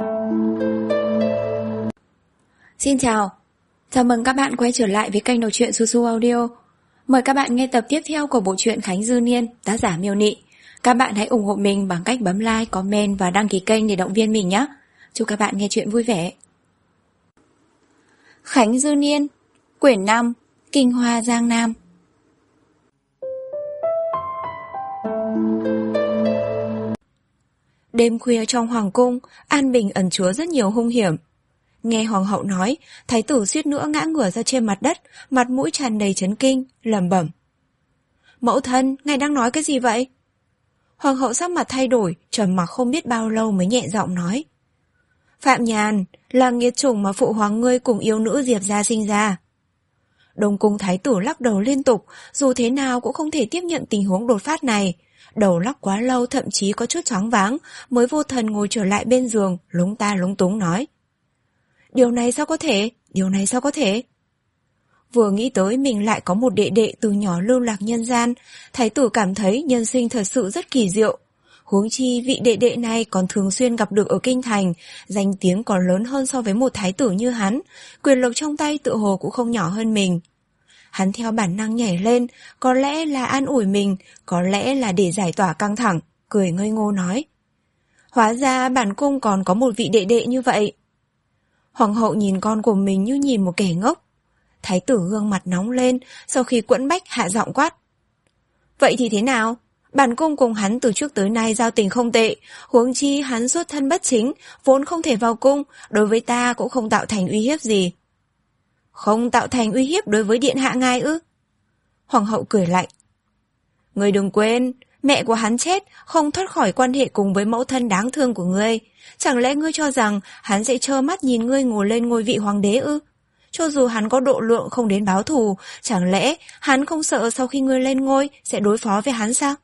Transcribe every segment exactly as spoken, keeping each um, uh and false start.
Xin chào, chào mừng các bạn quay trở lại với kênh đọc truyện Su Su Audio. Mời các bạn nghe tập tiếp theo của bộ truyện Khánh Dư Niên, tác giả Miêu Nị. Các bạn hãy ủng hộ mình bằng cách bấm like, comment và đăng ký kênh để động viên mình nhé. Chúc các bạn nghe truyện vui vẻ. Khánh Dư Niên, quyển năm, Kinh Hoa Giang Nam. Đêm khuya trong hoàng cung, an bình ẩn chứa rất nhiều hung hiểm. Nghe hoàng hậu nói, thái tử suýt nữa ngã ngửa ra trên mặt đất, mặt mũi tràn đầy chấn kinh, lẩm bẩm. Mẫu thân, ngài đang nói cái gì vậy? Hoàng hậu sắc mặt thay đổi, trầm mặc không biết bao lâu mới nhẹ giọng nói. Phạm Nhàn, là nghiệt chủng mà phụ hoàng ngươi cùng yêu nữ Diệp gia sinh ra. Đông cung thái tử lắc đầu liên tục, dù thế nào cũng không thể tiếp nhận tình huống đột phát này. Đầu lắc quá lâu thậm chí có chút choáng váng, mới vô thần ngồi trở lại bên giường, lúng ta lúng túng nói. Điều này sao có thể? Điều này sao có thể? Vừa nghĩ tới mình lại có một đệ đệ từ nhỏ lưu lạc nhân gian, thái tử cảm thấy nhân sinh thật sự rất kỳ diệu. Huống chi vị đệ đệ này còn thường xuyên gặp được ở kinh thành, danh tiếng còn lớn hơn so với một thái tử như hắn, quyền lực trong tay tự hồ cũng không nhỏ hơn mình. Hắn theo bản năng nhảy lên, có lẽ là an ủi mình, có lẽ là để giải tỏa căng thẳng, cười ngây ngô nói. Hóa ra bản cung còn có một vị đệ đệ như vậy. Hoàng hậu nhìn con của mình như nhìn một kẻ ngốc. Thái tử gương mặt nóng lên, sau khi quẫn bách hạ giọng quát. Vậy thì thế nào? Bản cung cùng hắn từ trước tới nay giao tình không tệ, huống chi hắn xuất thân bất chính, vốn không thể vào cung, đối với ta cũng không tạo thành uy hiếp gì. Không tạo thành uy hiếp đối với điện hạ ngài ư? Hoàng hậu cười lạnh. Ngươi đừng quên, mẹ của hắn chết, không thoát khỏi quan hệ cùng với mẫu thân đáng thương của ngươi. Chẳng lẽ ngươi cho rằng hắn sẽ trơ mắt nhìn ngươi ngồi lên ngôi vị hoàng đế ư? Cho dù hắn có độ lượng không đến báo thù, chẳng lẽ hắn không sợ sau khi ngươi lên ngôi sẽ đối phó với hắn sao?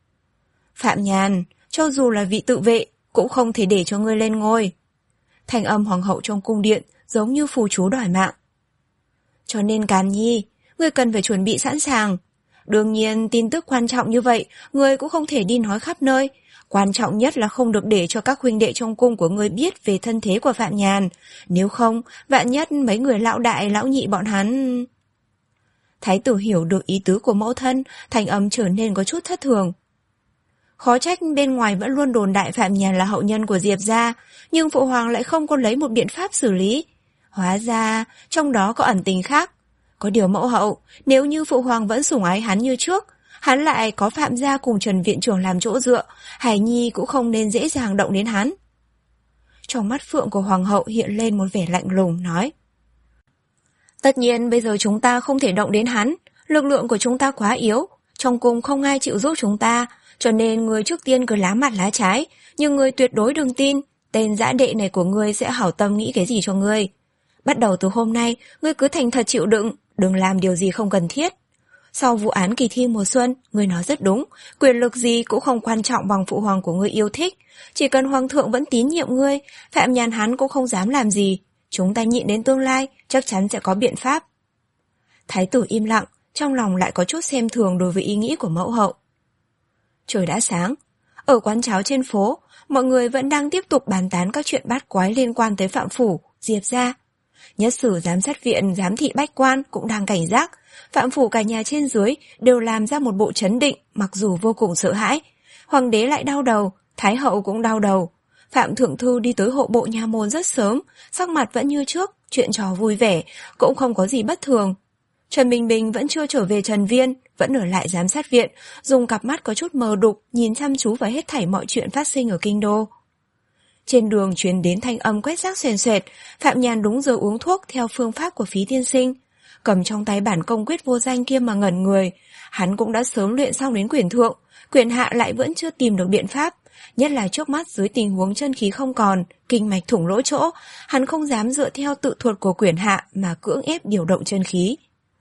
Phạm Nhàn, cho dù là vị tự vệ, cũng không thể để cho ngươi lên ngôi. Thanh âm hoàng hậu trong cung điện giống như phù chú đòi mạng. Cho nên Càn Nhi, ngươi cần phải chuẩn bị sẵn sàng. Đương nhiên tin tức quan trọng như vậy, ngươi cũng không thể đi nói khắp nơi. Quan trọng nhất là không được để cho các huynh đệ trong cung của ngươi biết về thân thế của Phạm Nhàn. Nếu không, vạn nhất mấy người lão đại lão nhị bọn hắn... Thái tử hiểu được ý tứ của mẫu thân, thành âm trở nên có chút thất thường. Khó trách bên ngoài vẫn luôn đồn đại Phạm Nhàn là hậu nhân của Diệp gia, nhưng phụ hoàng lại không có lấy một biện pháp xử lý. Hóa ra, trong đó có ẩn tình khác. Có điều mẫu hậu, nếu như phụ hoàng vẫn sủng ái hắn như trước, hắn lại có Phạm gia cùng Trần viện trưởng làm chỗ dựa, Hải Nhi cũng không nên dễ dàng động đến hắn. Trong mắt phượng của hoàng hậu hiện lên một vẻ lạnh lùng, nói. Tất nhiên bây giờ chúng ta không thể động đến hắn, lực lượng của chúng ta quá yếu, trong cung không ai chịu giúp chúng ta, cho nên người trước tiên cứ lá mặt lá trái, nhưng người tuyệt đối đừng tin, tên dã đệ này của ngươi sẽ hảo tâm nghĩ cái gì cho ngươi. Bắt đầu từ hôm nay, ngươi cứ thành thật chịu đựng, đừng làm điều gì không cần thiết. Sau vụ án kỳ thi mùa xuân, ngươi nói rất đúng, quyền lực gì cũng không quan trọng bằng phụ hoàng của ngươi yêu thích. Chỉ cần hoàng thượng vẫn tín nhiệm ngươi, Phạm Nhàn hắn cũng không dám làm gì. Chúng ta nhịn đến tương lai, chắc chắn sẽ có biện pháp. Thái tử im lặng, trong lòng lại có chút xem thường đối với ý nghĩ của mẫu hậu. Trời đã sáng, ở quán cháo trên phố, mọi người vẫn đang tiếp tục bàn tán các chuyện bát quái liên quan tới Phạm phủ, Diệp gia. Nhất sử giám sát viện, giám thị bách quan cũng đang cảnh giác. Phạm phủ cả nhà trên dưới đều làm ra một bộ trấn định, mặc dù vô cùng sợ hãi. Hoàng đế lại đau đầu, thái hậu cũng đau đầu. Phạm thượng thư đi tới hộ bộ nha môn rất sớm, sắc mặt vẫn như trước, chuyện trò vui vẻ, cũng không có gì bất thường. Trần Bình Bình vẫn chưa trở về Trần Viên, vẫn ở lại giám sát viện, dùng cặp mắt có chút mờ đục, nhìn chăm chú vào hết thảy mọi chuyện phát sinh ở kinh đô. Trên đường truyền đến thanh âm quét rác xoèn xoẹt, Phạm Nhàn đúng giờ uống thuốc theo phương pháp của Phí tiên sinh. Cầm trong tay bản công quyết vô danh kia mà ngẩn người, hắn cũng đã sớm luyện xong đến quyển thượng, quyển hạ lại vẫn chưa tìm được biện pháp. Nhất là trước mắt dưới tình huống chân khí không còn, kinh mạch thủng lỗ chỗ, hắn không dám dựa theo tự thuật của quyển hạ mà cưỡng ép điều động chân khí.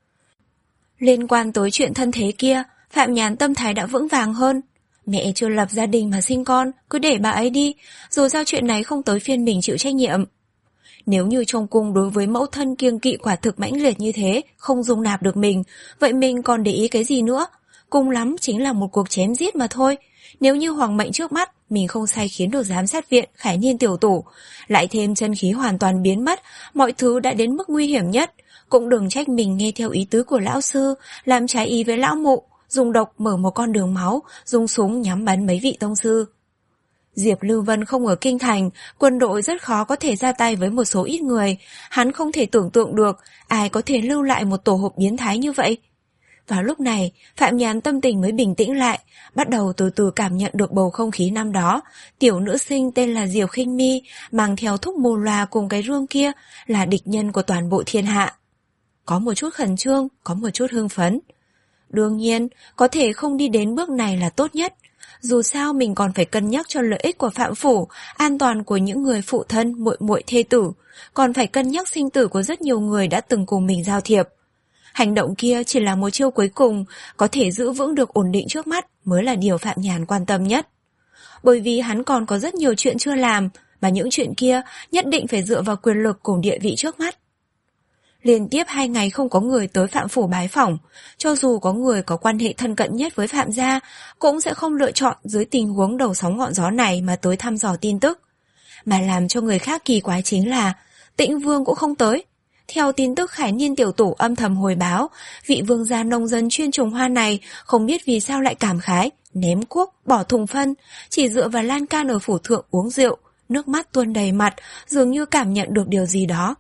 Liên quan tới chuyện thân thế kia, Phạm Nhàn tâm thái đã vững vàng hơn. Mẹ chưa lập gia đình mà sinh con, cứ để bà ấy đi, dù sao chuyện này không tới phiên mình chịu trách nhiệm. Nếu như trong cung đối với mẫu thân kiêng kỵ quả thực mãnh liệt như thế, không dung nạp được mình, vậy mình còn để ý cái gì nữa? Cùng lắm chính là một cuộc chém giết mà thôi. Nếu như hoàng mệnh trước mắt mình không sai khiến được giám sát viện Khải Niên tiểu tủ, lại thêm chân khí hoàn toàn biến mất, mọi thứ đã đến mức nguy hiểm nhất, cũng đừng trách mình nghe theo ý tứ của lão sư, làm trái ý với lão mụ, dùng độc mở một con đường máu, dùng súng nhắm bắn mấy vị tông sư. Diệp Lưu Vân không ở kinh thành, quân đội rất khó có thể ra tay với một số ít người, hắn không thể tưởng tượng được ai có thể lưu lại một tổ hợp biến thái như vậy. Vào lúc này, Phạm Nhàn tâm tình mới bình tĩnh lại, bắt đầu từ từ cảm nhận được bầu không khí năm đó. Tiểu nữ sinh tên là Diệp Khinh Mi, mang theo thúc mù loà cùng cái rương kia, là địch nhân của toàn bộ thiên hạ. Có một chút khẩn trương, có một chút hưng phấn. Đương nhiên, có thể không đi đến bước này là tốt nhất. Dù sao mình còn phải cân nhắc cho lợi ích của Phạm Phủ, an toàn của những người phụ thân, muội muội thê tử, còn phải cân nhắc sinh tử của rất nhiều người đã từng cùng mình giao thiệp. Hành động kia chỉ là một chiêu cuối cùng, có thể giữ vững được ổn định trước mắt mới là điều Phạm Nhàn quan tâm nhất. Bởi vì hắn còn có rất nhiều chuyện chưa làm, mà những chuyện kia nhất định phải dựa vào quyền lực cùng địa vị trước mắt. Liên tiếp hai ngày không có người tới Phạm Phủ bái phỏng, cho dù có người có quan hệ thân cận nhất với Phạm gia, cũng sẽ không lựa chọn dưới tình huống đầu sóng ngọn gió này mà tới thăm dò tin tức. Mà làm cho người khác kỳ quái chính là Tĩnh Vương cũng không tới. Theo tin tức Khải Niên tiểu tủ âm thầm hồi báo, vị vương gia nông dân chuyên trồng hoa này không biết vì sao lại cảm khái, ném cuốc, bỏ thùng phân, chỉ dựa vào lan can ở phủ thượng uống rượu, nước mắt tuôn đầy mặt, dường như cảm nhận được điều gì đó.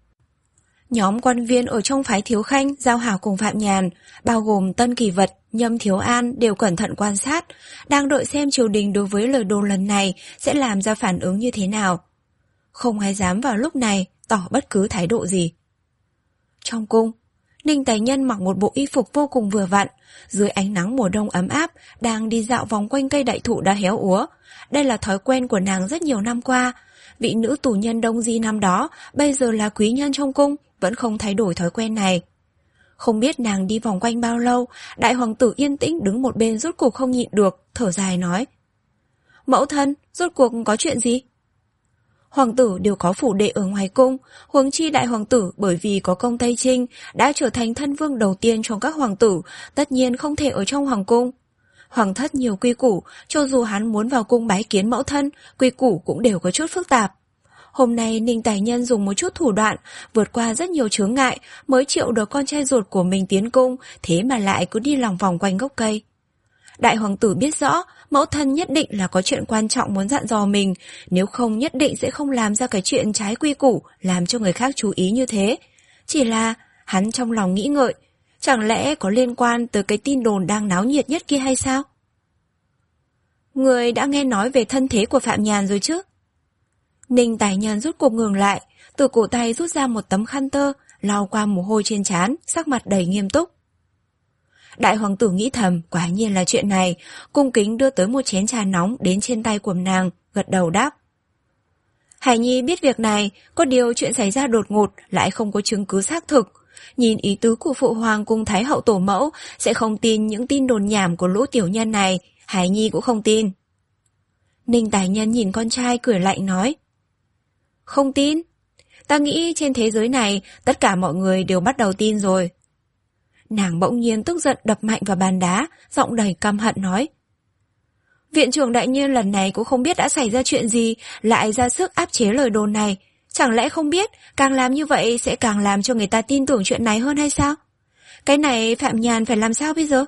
Nhóm quan viên ở trong phái Thiếu Khanh giao hảo cùng Phạm Nhàn, bao gồm Tân Kỳ Vật, Nhâm Thiếu An đều cẩn thận quan sát, đang đợi xem triều đình đối với lời đồn lần này sẽ làm ra phản ứng như thế nào. Không ai dám vào lúc này tỏ bất cứ thái độ gì. Trong cung, Ninh Tài Nhân mặc một bộ y phục vô cùng vừa vặn, dưới ánh nắng mùa đông ấm áp, đang đi dạo vòng quanh cây đại thụ đã héo úa. Đây là thói quen của nàng rất nhiều năm qua. Vị nữ tù nhân Đông Di năm đó, bây giờ là quý nhân trong cung, vẫn không thay đổi thói quen này. Không biết nàng đi vòng quanh bao lâu, đại hoàng tử yên tĩnh đứng một bên rốt cuộc không nhịn được, thở dài nói: Mẫu thân, rốt cuộc có chuyện gì? Hoàng tử đều có phủ đệ ở ngoài cung, huống chi đại hoàng tử bởi vì có công Tây Trinh đã trở thành thân vương đầu tiên trong các hoàng tử, tất nhiên không thể ở trong hoàng cung. Hoàng thất nhiều quy củ, cho dù hắn muốn vào cung bái kiến mẫu thân, quy củ cũng đều có chút phức tạp. Hôm nay Ninh Tài Nhân dùng một chút thủ đoạn, vượt qua rất nhiều chướng ngại, mới triệu được con trai ruột của mình tiến cung, thế mà lại cứ đi lòng vòng quanh gốc cây. Đại hoàng tử biết rõ, mẫu thân nhất định là có chuyện quan trọng muốn dặn dò mình, nếu không nhất định sẽ không làm ra cái chuyện trái quy củ, làm cho người khác chú ý như thế. Chỉ là, hắn trong lòng nghĩ ngợi, chẳng lẽ có liên quan tới cái tin đồn đang náo nhiệt nhất kia hay sao? Người đã nghe nói về thân thế của Phạm Nhàn rồi chứ? Ninh Tài Nhân rút cuộc ngừng lại, từ cổ tay rút ra một tấm khăn tơ, lau qua mồ hôi trên trán, sắc mặt đầy nghiêm túc. Đại hoàng tử nghĩ thầm, quả nhiên là chuyện này, cung kính đưa tới một chén trà nóng đến trên tay của nàng, gật đầu đáp. Hải Nhi biết việc này, có điều chuyện xảy ra đột ngột, lại không có chứng cứ xác thực. Nhìn ý tứ của phụ hoàng cùng thái hậu tổ mẫu, sẽ không tin những tin đồn nhảm của lũ tiểu nhân này, Hải Nhi cũng không tin. Ninh Tài Nhân nhìn con trai cười lạnh nói. Không tin? Ta nghĩ trên thế giới này, tất cả mọi người đều bắt đầu tin rồi. Nàng bỗng nhiên tức giận đập mạnh vào bàn đá, giọng đầy căm hận nói. Viện trưởng đại nhân lần này cũng không biết đã xảy ra chuyện gì, lại ra sức áp chế lời đồn này. Chẳng lẽ không biết, càng làm như vậy sẽ càng làm cho người ta tin tưởng chuyện này hơn hay sao? Cái này Phạm Nhàn phải làm sao bây giờ?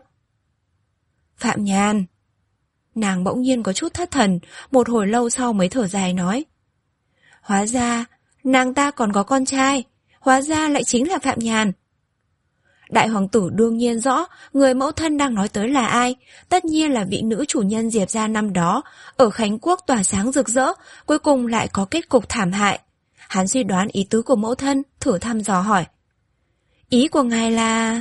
Phạm Nhàn. Nàng bỗng nhiên có chút thất thần, một hồi lâu sau mới thở dài nói. Hóa ra, nàng ta còn có con trai, hóa ra lại chính là Phạm Nhàn. Đại hoàng tử đương nhiên rõ người mẫu thân đang nói tới là ai, tất nhiên là vị nữ chủ nhân Diệp gia năm đó, ở Khánh Quốc tỏa sáng rực rỡ, cuối cùng lại có kết cục thảm hại. Hắn suy đoán ý tứ của mẫu thân, thử thăm dò hỏi. Ý của ngài là...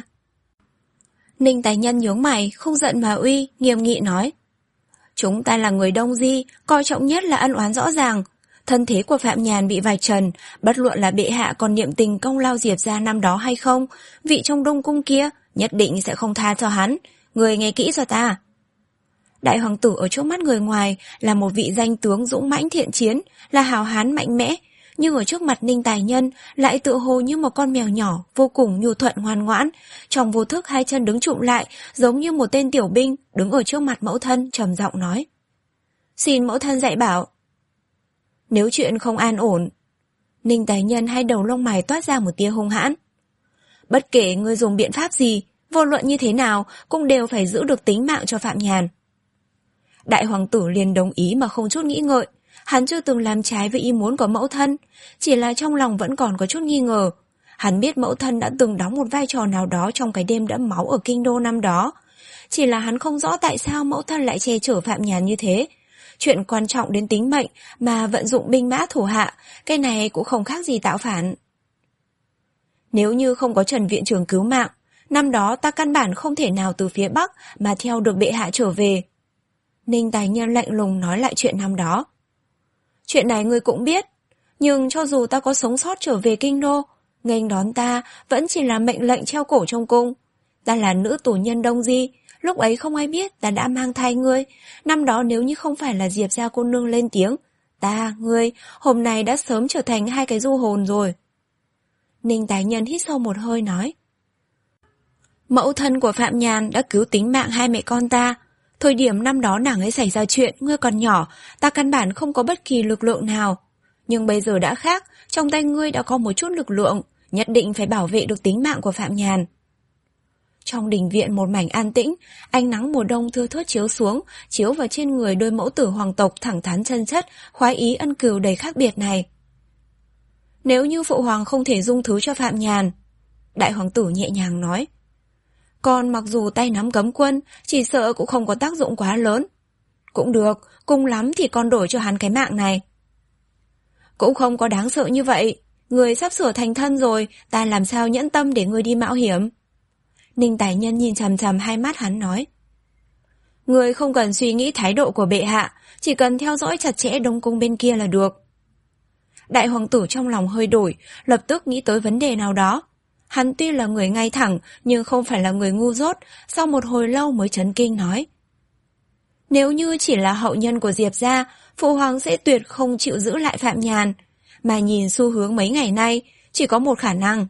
Ninh Tài Nhân nhướng mày, không giận mà uy, nghiêm nghị nói. Chúng ta là người Đông Di, coi trọng nhất là ân oán rõ ràng. Thân thế của Phạm Nhàn bị vạch trần, bất luận là bệ hạ còn niệm tình công lao Diệp gia năm đó hay không, vị trong Đông Cung kia nhất định sẽ không tha cho hắn. Người nghe kỹ cho ta. Đại hoàng tử ở trước mắt người ngoài là một vị danh tướng dũng mãnh thiện chiến, là hào hán mạnh mẽ, nhưng ở trước mặt Ninh Tài Nhân lại tựa hồ như một con mèo nhỏ, vô cùng nhu thuận ngoan ngoãn. Trong vô thức hai chân đứng trụm lại, giống như một tên tiểu binh, đứng ở trước mặt mẫu thân, trầm giọng nói. Xin mẫu thân dạy bảo. Nếu chuyện không an ổn. Ninh Tài Nhân hai đầu lông mày toát ra một tia hung hãn. Bất kể ngươi dùng biện pháp gì, vô luận như thế nào, cũng đều phải giữ được tính mạng cho Phạm Nhàn. Đại hoàng tử liền đồng ý mà không chút nghĩ ngợi. Hắn chưa từng làm trái với ý muốn của mẫu thân, chỉ là trong lòng vẫn còn có chút nghi ngờ. Hắn biết mẫu thân đã từng đóng một vai trò nào đó trong cái đêm đẫm máu ở kinh đô năm đó. Chỉ là hắn không rõ tại sao mẫu thân lại che chở Phạm Nhàn như thế. Chuyện quan trọng đến tính mệnh mà vận dụng binh mã thủ hạ, cái này cũng không khác gì tạo phản. Nếu như không có Trần viện trưởng cứu mạng, năm đó ta căn bản không thể nào từ phía Bắc mà theo được bệ hạ trở về. Ninh Tài Nhân lạnh lùng nói lại chuyện năm đó. Chuyện này ngươi cũng biết, nhưng cho dù ta có sống sót trở về kinh đô, nghênh đón ta vẫn chỉ là mệnh lệnh treo cổ trong cung. Ta là nữ tù nhân Đông Di, lúc ấy không ai biết ta đã mang thai ngươi. Năm đó nếu như không phải là Diệp gia cô nương lên tiếng, ta, ngươi, hôm nay đã sớm trở thành hai cái du hồn rồi. Ninh Tài Nhân hít sâu một hơi nói. Mẫu thân của Phạm Nhàn đã cứu tính mạng hai mẹ con ta. Thời điểm năm đó nàng ấy xảy ra chuyện, ngươi còn nhỏ, ta căn bản không có bất kỳ lực lượng nào. Nhưng bây giờ đã khác, trong tay ngươi đã có một chút lực lượng, nhất định phải bảo vệ được tính mạng của Phạm Nhàn. Trong đình viện một mảnh an tĩnh, ánh nắng mùa đông thưa thớt chiếu xuống, chiếu vào trên người đôi mẫu tử hoàng tộc thẳng thắn chân chất, khoái ý ân cừu đầy khác biệt này. Nếu như phụ hoàng không thể dung thứ cho Phạm Nhàn, đại hoàng tử nhẹ nhàng nói, còn mặc dù tay nắm cấm quân, chỉ sợ cũng không có tác dụng quá lớn. Cũng được, cùng lắm thì con đổi cho hắn cái mạng này. Cũng không có đáng sợ như vậy. Người sắp sửa thành thân rồi, ta làm sao nhẫn tâm để người đi mạo hiểm. Ninh Tài Nhân nhìn chằm chằm hai mắt hắn nói. Người không cần suy nghĩ thái độ của bệ hạ, chỉ cần theo dõi chặt chẽ Đông Cung bên kia là được. Đại hoàng tử trong lòng hơi đổi, lập tức nghĩ tới vấn đề nào đó. Hắn tuy là người ngay thẳng, nhưng không phải là người ngu dốt, sau một hồi lâu mới chấn kinh nói. Nếu như chỉ là hậu nhân của Diệp gia, phụ hoàng sẽ tuyệt không chịu giữ lại Phạm Nhàn, mà nhìn xu hướng mấy ngày nay, chỉ có một khả năng.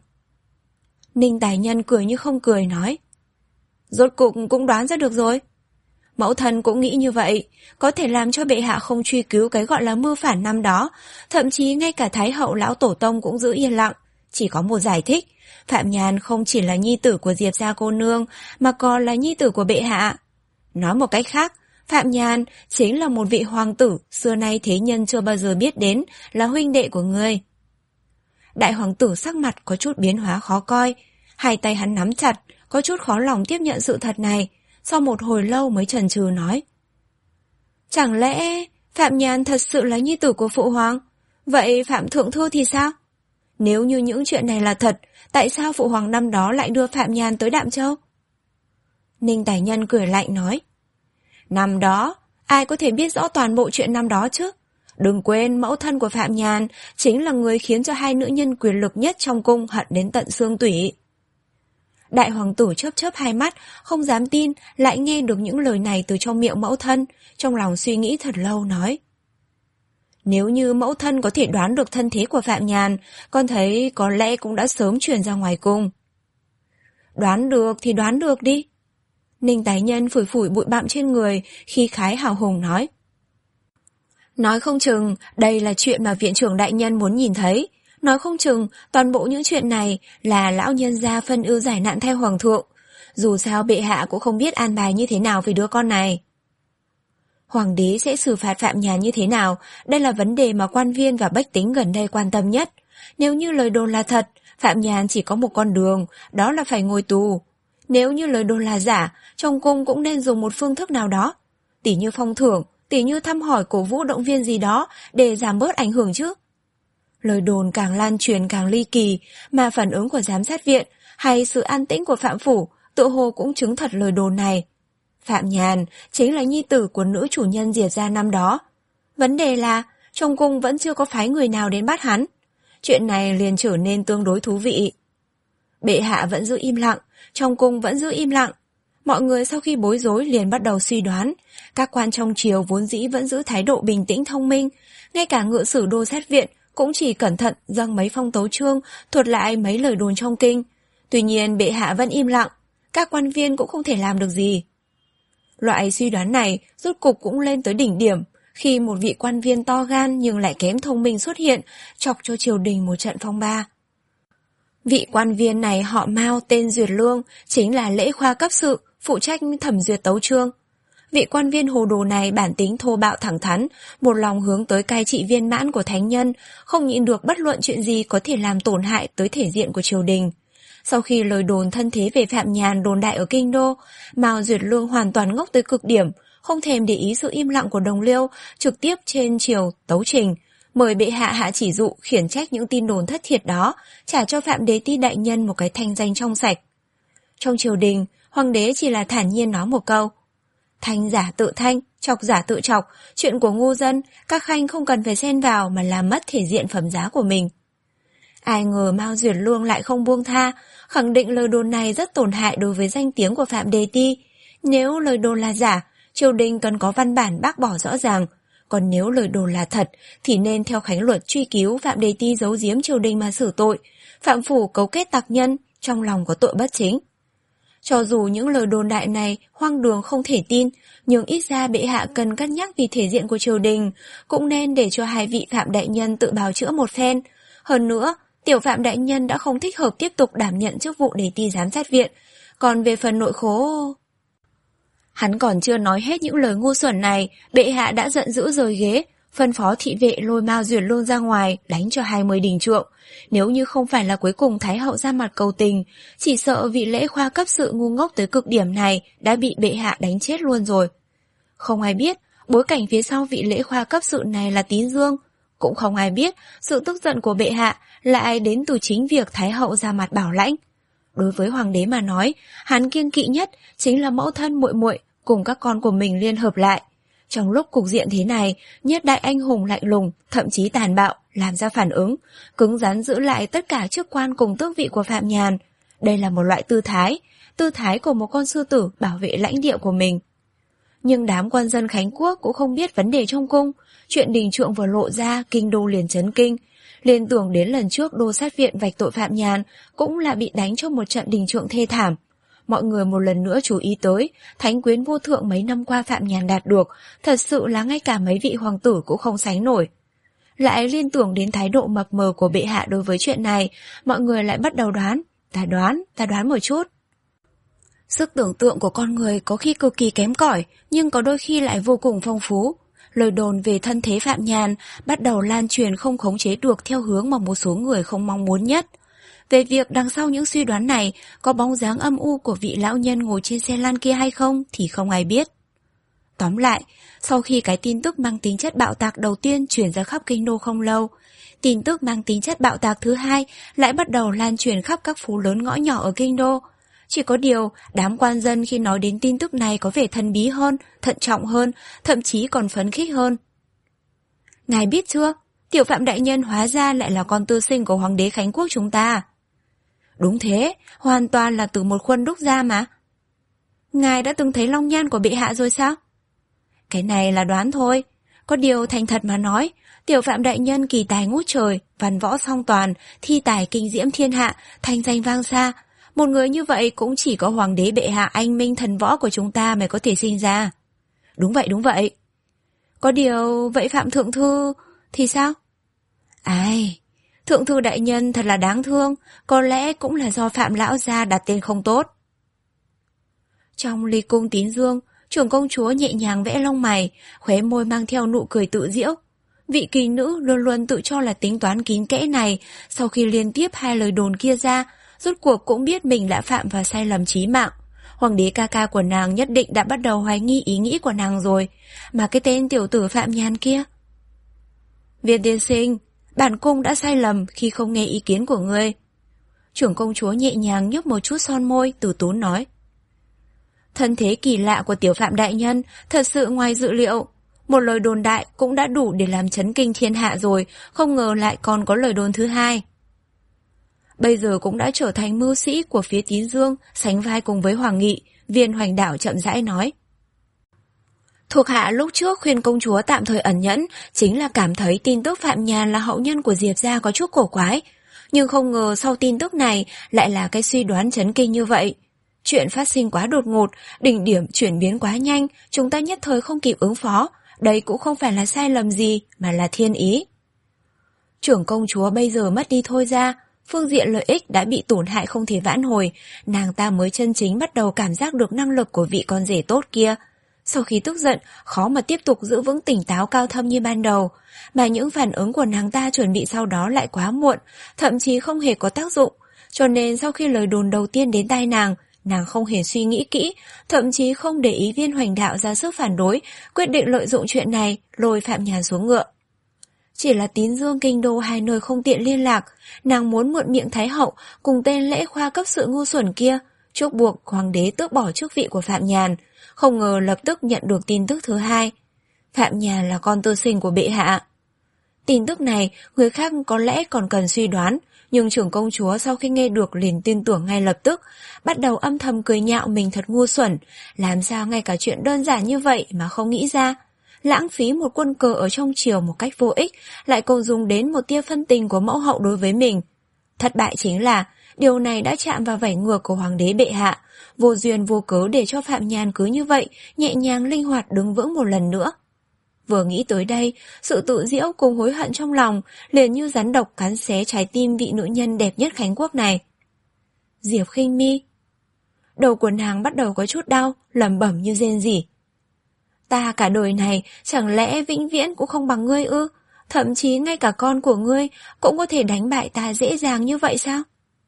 Ninh Tài Nhân cười như không cười nói. Rốt cục cũng đoán ra được rồi. Mẫu thân cũng nghĩ như vậy, có thể làm cho bệ hạ không truy cứu cái gọi là mưu phản năm đó, thậm chí ngay cả Thái hậu lão tổ tông cũng giữ yên lặng, chỉ có một giải thích. Phạm Nhàn không chỉ là nhi tử của Diệp gia cô nương, mà còn là nhi tử của bệ hạ. Nói một cách khác, Phạm Nhàn chính là một vị hoàng tử xưa nay thế nhân chưa bao giờ biết đến, là huynh đệ của ngươi. Đại hoàng tử sắc mặt có chút biến hóa khó coi, hai tay hắn nắm chặt, có chút khó lòng tiếp nhận sự thật này, sau một hồi lâu mới chần chừ nói. Chẳng lẽ Phạm Nhàn thật sự là nhi tử của phụ hoàng? Vậy Phạm Thượng Thư thì sao? Nếu như những chuyện này là thật, tại sao phụ hoàng năm đó lại đưa Phạm Nhàn tới Đạm Châu? Ninh Tài Nhân cười lạnh nói. Năm đó, ai có thể biết rõ toàn bộ chuyện năm đó chứ? Đừng quên mẫu thân của Phạm Nhàn chính là người khiến cho hai nữ nhân quyền lực nhất trong cung hận đến tận xương tủy. Đại hoàng tử chớp chớp hai mắt, không dám tin lại nghe được những lời này từ trong miệng mẫu thân, trong lòng suy nghĩ thật lâu nói. Nếu như mẫu thân có thể đoán được thân thế của Phạm Nhàn, con thấy có lẽ cũng đã sớm truyền ra ngoài cung. Đoán được thì đoán được đi. Ninh Tài Nhân phủi phủi bụi bặm trên người, khi khái hào hùng nói. Nói không chừng đây là chuyện mà viện trưởng đại nhân muốn nhìn thấy. Nói không chừng toàn bộ những chuyện này là lão nhân gia phân ưu giải nạn theo hoàng thượng. Dù sao bệ hạ cũng không biết an bài như thế nào về đứa con này. Hoàng đế sẽ xử phạt Phạm Nhàn như thế nào, đây là vấn đề mà quan viên và bách tính gần đây quan tâm nhất. Nếu như lời đồn là thật, Phạm Nhàn chỉ có một con đường, đó là phải ngồi tù. Nếu như lời đồn là giả, trong cung cũng nên dùng một phương thức nào đó, tỉ như phong thưởng, tỉ như thăm hỏi cổ vũ động viên gì đó để giảm bớt ảnh hưởng chứ. Lời đồn càng lan truyền càng ly kỳ, mà phản ứng của giám sát viện hay sự an tĩnh của Phạm Phủ tự hồ cũng chứng thật lời đồn này. Phạm Nhàn chính là nhi tử của nữ chủ nhân Diệp gia năm đó. Vấn đề là trong cung vẫn chưa có phái người nào đến bắt hắn. Chuyện này liền trở nên tương đối thú vị. Bệ hạ vẫn giữ im lặng, trong cung vẫn giữ im lặng. Mọi người sau khi bối rối liền bắt đầu suy đoán. Các quan trong triều vốn dĩ vẫn giữ thái độ bình tĩnh thông minh, ngay cả ngự sử đô sát viện cũng chỉ cẩn thận dâng mấy phong tấu chương, thuật lại mấy lời đồn trong kinh. Tuy nhiên bệ hạ vẫn im lặng, các quan viên cũng không thể làm được gì. Loại suy đoán này rốt cục cũng lên tới đỉnh điểm, khi một vị quan viên to gan nhưng lại kém thông minh xuất hiện, chọc cho triều đình một trận phong ba. Vị quan viên này họ Mao, tên Duyệt Lương, chính là lễ khoa cấp sự, phụ trách thẩm duyệt tấu chương. Vị quan viên hồ đồ này bản tính thô bạo thẳng thắn, một lòng hướng tới cai trị viên mãn của thánh nhân, không nhịn được bất luận chuyện gì có thể làm tổn hại tới thể diện của triều đình. Sau khi lời đồn thân thế về Phạm Nhàn đồn đại ở kinh đô, Mao Duyệt Lương hoàn toàn ngốc tới cực điểm, không thèm để ý sự im lặng của đồng liêu, trực tiếp trên triều tấu trình, mời bệ hạ hạ chỉ dụ khiển trách những tin đồn thất thiệt đó, trả cho Phạm Đế Ti đại nhân một cái thanh danh trong sạch. Trong triều đình, hoàng đế chỉ là thản nhiên nói một câu: thanh giả tự thanh, chọc giả tự chọc, chuyện của ngu dân, các khanh không cần phải xen vào mà làm mất thể diện phẩm giá của mình. Ai ngờ Mao Duyệt Lương lại không buông tha, khẳng định lời đồn này rất tổn hại đối với danh tiếng của Phạm Đế Ti. Nếu lời đồn là giả, triều đình cần có văn bản bác bỏ rõ ràng, còn nếu lời đồn là thật thì nên theo khánh luật truy cứu Phạm Đế Ti giấu giếm triều đình mà xử tội, phạm phủ cấu kết tặc nhân, trong lòng có tội bất chính. Cho dù những lời đồn đại này hoang đường không thể tin, nhưng ít ra bệ hạ cần cân nhắc vì thể diện của triều đình, cũng nên để cho hai vị Phạm đại nhân tự bào chữa một phen. Hơn nữa, tiểu Phạm đại nhân đã không thích hợp tiếp tục đảm nhận chức vụ Đế Ti giám sát viện, còn về phần nội khố... Hắn còn chưa nói hết những lời ngu xuẩn này, bệ hạ đã giận dữ rời ghế, phân phó thị vệ lôi Mao Duyệt Lương ra ngoài, đánh cho hai mươi đình trượng. Nếu như không phải là cuối cùng Thái hậu ra mặt cầu tình, chỉ sợ vị lễ khoa cấp sự ngu ngốc tới cực điểm này đã bị bệ hạ đánh chết luôn rồi. Không ai biết, bối cảnh phía sau vị lễ khoa cấp sự này là Tín Dương. Cũng không ai biết, sự tức giận của bệ hạ lại đến từ chính việc Thái hậu ra mặt bảo lãnh. Đối với hoàng đế mà nói, hắn kiêng kỵ nhất chính là mẫu thân muội muội cùng các con của mình liên hợp lại. Trong lúc cục diện thế này, nhất đại anh hùng lạnh lùng, thậm chí tàn bạo, làm ra phản ứng, cứng rắn giữ lại tất cả chức quan cùng tước vị của Phạm Nhàn. Đây là một loại tư thái, tư thái của một con sư tử bảo vệ lãnh địa của mình. Nhưng đám quan dân Khánh Quốc cũng không biết vấn đề trong cung, chuyện đình trượng vừa lộ ra, kinh đô liền chấn kinh. Liên tưởng đến lần trước đô sát viện vạch tội Phạm Nhàn cũng là bị đánh cho một trận đình trượng thê thảm. Mọi người một lần nữa chú ý tới, thánh quyến vô thượng mấy năm qua Phạm Nhàn đạt được, thật sự là ngay cả mấy vị hoàng tử cũng không sánh nổi. Lại liên tưởng đến thái độ mập mờ của bệ hạ đối với chuyện này, mọi người lại bắt đầu đoán, ta đoán, ta đoán một chút. Sức tưởng tượng của con người có khi cực kỳ kém cỏi, nhưng có đôi khi lại vô cùng phong phú. Lời đồn về thân thế Phạm Nhàn bắt đầu lan truyền không khống chế được theo hướng mà một số người không mong muốn nhất. Về việc đằng sau những suy đoán này có bóng dáng âm u của vị lão nhân ngồi trên xe lan kia hay không thì không ai biết. Tóm lại, sau khi cái tin tức mang tính chất bạo tạc đầu tiên truyền ra khắp kinh đô không lâu, tin tức mang tính chất bạo tạc thứ hai lại bắt đầu lan truyền khắp các phố lớn ngõ nhỏ ở kinh đô. Chỉ có điều, đám quan dân khi nói đến tin tức này có vẻ thần bí hơn, thận trọng hơn, thậm chí còn phấn khích hơn. Ngài biết chưa, tiểu Phạm đại nhân hóa ra lại là con tư sinh của hoàng đế Khánh Quốc chúng ta. Đúng thế, hoàn toàn là từ một khuôn đúc ra mà. Ngài đã từng thấy long nhan của bệ hạ rồi sao? Cái này là đoán thôi. Có điều thành thật mà nói, tiểu Phạm đại nhân kỳ tài ngút trời, văn võ song toàn, thi tài kinh diễm thiên hạ, thanh danh vang xa. Một người như vậy cũng chỉ có hoàng đế bệ hạ anh minh thần võ của chúng ta mới có thể sinh ra. Đúng vậy, đúng vậy. Có điều, vậy Phạm thượng thư thì sao? Ai, thượng thư đại nhân thật là đáng thương, có lẽ cũng là do Phạm lão gia đặt tên không tốt. Trong ly cung Tín Dương, trưởng công chúa nhẹ nhàng vẽ lông mày, khóe môi mang theo nụ cười tự giễu. Vị kỳ nữ luôn luôn tự cho là tính toán kín kẽ này, sau khi liên tiếp hai lời đồn kia ra, rốt cuộc cũng biết mình đã phạm vào sai lầm chí mạng. Hoàng đế ca ca của nàng nhất định đã bắt đầu hoài nghi ý nghĩ của nàng rồi, mà cái tên tiểu tử Phạm Nhàn kia. Viên tiên sinh, bản cung đã sai lầm khi không nghe ý kiến của ngươi. Trưởng công chúa nhẹ nhàng nhấp một chút son môi, từ tốn nói. Thân thế kỳ lạ của tiểu Phạm đại nhân thật sự ngoài dự liệu. Một lời đồn đại cũng đã đủ để làm chấn kinh thiên hạ rồi, không ngờ lại còn có lời đồn thứ hai. Bây giờ cũng đã trở thành mưu sĩ của phía Tín Dương, sánh vai cùng với Hoàng Nghị, Viên Hoành Đảo chậm rãi nói. Thuộc hạ lúc trước khuyên công chúa tạm thời ẩn nhẫn, chính là cảm thấy tin tức Phạm Nhàn là hậu nhân của Diệp gia có chút cổ quái. Nhưng không ngờ sau tin tức này lại là cái suy đoán chấn kinh như vậy. Chuyện phát sinh quá đột ngột, đỉnh điểm chuyển biến quá nhanh, chúng ta nhất thời không kịp ứng phó. Đây cũng không phải là sai lầm gì, mà là thiên ý. Trưởng công chúa bây giờ mất đi thôi ra, phương diện lợi ích đã bị tổn hại không thể vãn hồi, nàng ta mới chân chính bắt đầu cảm giác được năng lực của vị con rể tốt kia. Sau khi tức giận, khó mà tiếp tục giữ vững tỉnh táo cao thâm như ban đầu, mà những phản ứng của nàng ta chuẩn bị sau đó lại quá muộn, thậm chí không hề có tác dụng, cho nên sau khi lời đồn đầu tiên đến tai nàng, nàng không hề suy nghĩ kỹ, thậm chí không để ý Viên Hoành Đạo ra sức phản đối, quyết định lợi dụng chuyện này, lôi Phạm Nhàn xuống ngựa. Chỉ là Tín Dương Kinh Đô hai nơi không tiện liên lạc, nàng muốn mượn miệng Thái Hậu cùng tên lễ khoa cấp sự ngu xuẩn kia, chuốc buộc Hoàng đế tước bỏ chức vị của Phạm Nhàn, không ngờ lập tức nhận được tin tức thứ hai. Phạm Nhàn là con tư sinh của bệ hạ. Tin tức này, người khác có lẽ còn cần suy đoán, nhưng trưởng công chúa sau khi nghe được liền tin tưởng ngay lập tức, bắt đầu âm thầm cười nhạo mình thật ngu xuẩn, làm sao ngay cả chuyện đơn giản như vậy mà không nghĩ ra. Lãng phí một quân cờ ở trong triều một cách vô ích, lại còn dùng đến một tia phân tình của mẫu hậu đối với mình. Thất bại chính là, điều này đã chạm vào vảy ngược của Hoàng đế bệ hạ, vô duyên vô cớ để cho Phạm Nhàn cứ như vậy, nhẹ nhàng linh hoạt đứng vững một lần nữa. Vừa nghĩ tới đây, sự tự giễu cùng hối hận trong lòng liền như rắn độc cắn xé trái tim vị nữ nhân đẹp nhất Khánh Quốc này. Diệp Khinh Mi. Đầu của nàng bắt đầu có chút đau, lẩm bẩm như rên rỉ. Ta cả đời này chẳng lẽ vĩnh viễn cũng không bằng ngươi ư? Thậm chí ngay cả con của ngươi cũng có thể đánh bại ta dễ dàng như vậy sao?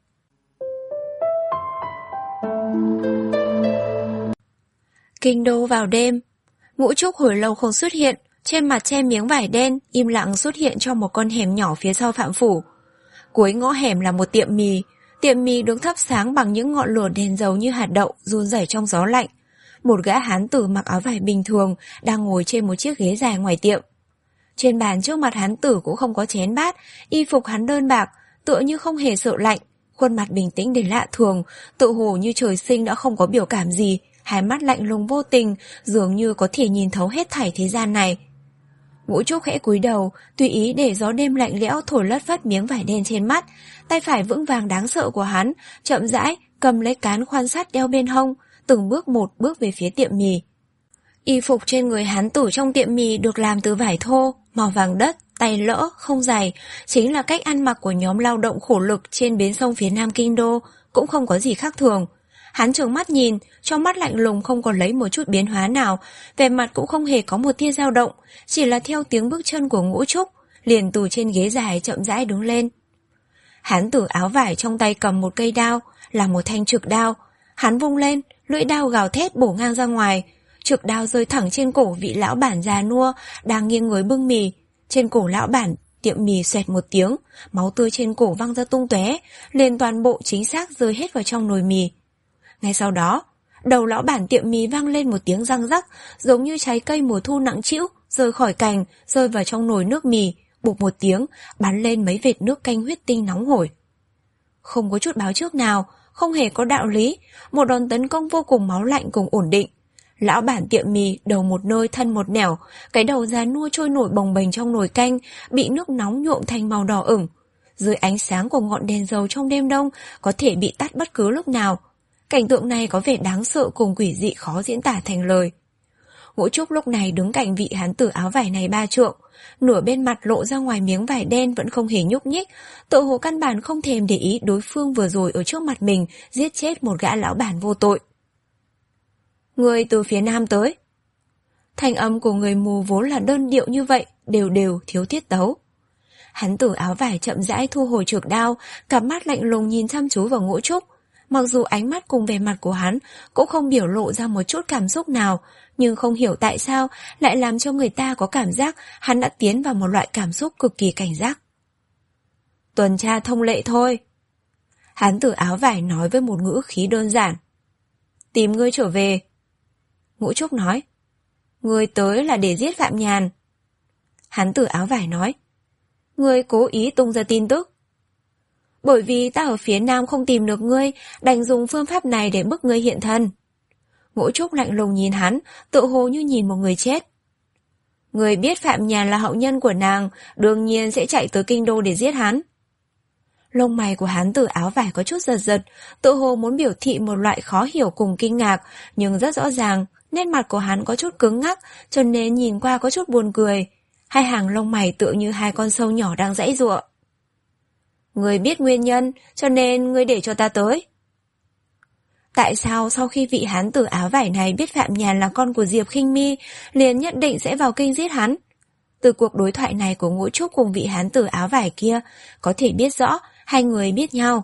Kinh đô vào đêm. Ngũ Trúc hồi lâu không xuất hiện, trên mặt che miếng vải đen, im lặng xuất hiện trong một con hẻm nhỏ phía sau Phạm phủ. Cuối ngõ hẻm là một tiệm mì, tiệm mì được thắp sáng bằng những ngọn lửa đèn dầu như hạt đậu run rẩy trong gió lạnh. Một gã hán tử mặc áo vải bình thường đang ngồi trên một chiếc ghế dài ngoài tiệm. Trên bàn trước mặt hán tử cũng không có chén bát, y phục hắn đơn bạc, tựa như không hề sợ lạnh, khuôn mặt bình tĩnh đến lạ thường, tự hồ như trời sinh đã không có biểu cảm gì, hai mắt lạnh lùng vô tình, dường như có thể nhìn thấu hết thảy thế gian này. Ngũ Trúc khẽ cúi đầu, tùy ý để gió đêm lạnh lẽo thổi lất phất miếng vải đen trên mắt, tay phải vững vàng đáng sợ của hắn, chậm rãi cầm lấy cán khoan sắt đeo bên hông, từng bước một bước về phía tiệm mì. Y phục trên người hán tử trong tiệm mì được làm từ vải thô, màu vàng đất, tay lỡ, không dày, chính là cách ăn mặc của nhóm lao động khổ lực trên bến sông phía nam kinh đô, cũng không có gì khác thường. Hắn trừng mắt nhìn, trong mắt lạnh lùng không còn lấy một chút biến hóa nào, vẻ mặt cũng không hề có một tia dao động, chỉ là theo tiếng bước chân của Ngũ Trúc, liền từ trên ghế dài chậm rãi đứng lên. Hán tử áo vải trong tay cầm một cây đao, là một thanh trực đao, hắn vung lên, lưỡi đao gào thét bổ ngang ra ngoài, trực đao rơi thẳng trên cổ vị lão bản già nua đang nghiêng người bưng mì. Trên cổ lão bản tiệm mì xoẹt một tiếng, máu tươi trên cổ văng ra tung tóe, liền toàn bộ chính xác rơi hết vào trong nồi mì. Ngay sau đó, đầu lão bản tiệm mì vang lên một tiếng răng rắc, giống như trái cây mùa thu nặng trĩu rơi khỏi cành, rơi vào trong nồi nước mì, bụp một tiếng, bắn lên mấy vệt nước canh huyết tinh nóng hổi. Không có chút báo trước nào, không hề có đạo lý, một đòn tấn công vô cùng máu lạnh cùng ổn định. Lão bản tiệm mì đầu một nơi thân một nẻo, cái đầu già nua trôi nổi bồng bềnh trong nồi canh, bị nước nóng nhuộm thành màu đỏ ửng. Dưới ánh sáng của ngọn đèn dầu trong đêm đông, có thể bị tắt bất cứ lúc nào. Cảnh tượng này có vẻ đáng sợ cùng quỷ dị khó diễn tả thành lời. Ngũ Trúc lúc này đứng cạnh vị hán tử áo vải này ba trượng, nửa bên mặt lộ ra ngoài miếng vải đen vẫn không hề nhúc nhích, tự hồ căn bản không thèm để ý đối phương vừa rồi ở trước mặt mình giết chết một gã lão bản vô tội. Người từ phía nam tới. Thanh âm của người mù vốn là đơn điệu như vậy, đều đều thiếu tiết tấu. Hán tử áo vải chậm rãi thu hồi trược đao, cặp mắt lạnh lùng nhìn chăm chú vào Ngũ Trúc. Mặc dù ánh mắt cùng vẻ mặt của hắn cũng không biểu lộ ra một chút cảm xúc nào, nhưng không hiểu tại sao lại làm cho người ta có cảm giác hắn đã tiến vào một loại cảm xúc cực kỳ cảnh giác. Tuần tra thông lệ thôi. Hán tử áo vải nói với một ngữ khí đơn giản. Tìm ngươi trở về. Ngũ Trúc nói. Ngươi tới là để giết Phạm Nhàn. Hán tử áo vải nói. Ngươi cố ý tung ra tin tức. Bởi vì ta ở phía nam không tìm được ngươi, đành dùng phương pháp này để bức ngươi hiện thân. Ngũ Trúc lạnh lùng nhìn hắn, tự hồ như nhìn một người chết. Người biết Phạm Nhàn là hậu nhân của nàng, đương nhiên sẽ chạy tới kinh đô để giết hắn. Lông mày của hắn Tử Áo Vải có chút giật giật, tự hồ muốn biểu thị một loại khó hiểu cùng kinh ngạc, nhưng rất rõ ràng, nét mặt của hắn có chút cứng ngắc, cho nên nhìn qua có chút buồn cười. Hai hàng lông mày tựa như hai con sâu nhỏ đang giãy giụa. Người biết nguyên nhân, cho nên người để cho ta tới. Tại sao sau khi vị hán tử áo vải này biết Phạm Nhàn là con của Diệp Khinh Mi, liền nhất định sẽ vào kinh giết hắn? Từ cuộc đối thoại này của Ngũ Trúc cùng vị hán tử áo vải kia, có thể biết rõ hai người biết nhau.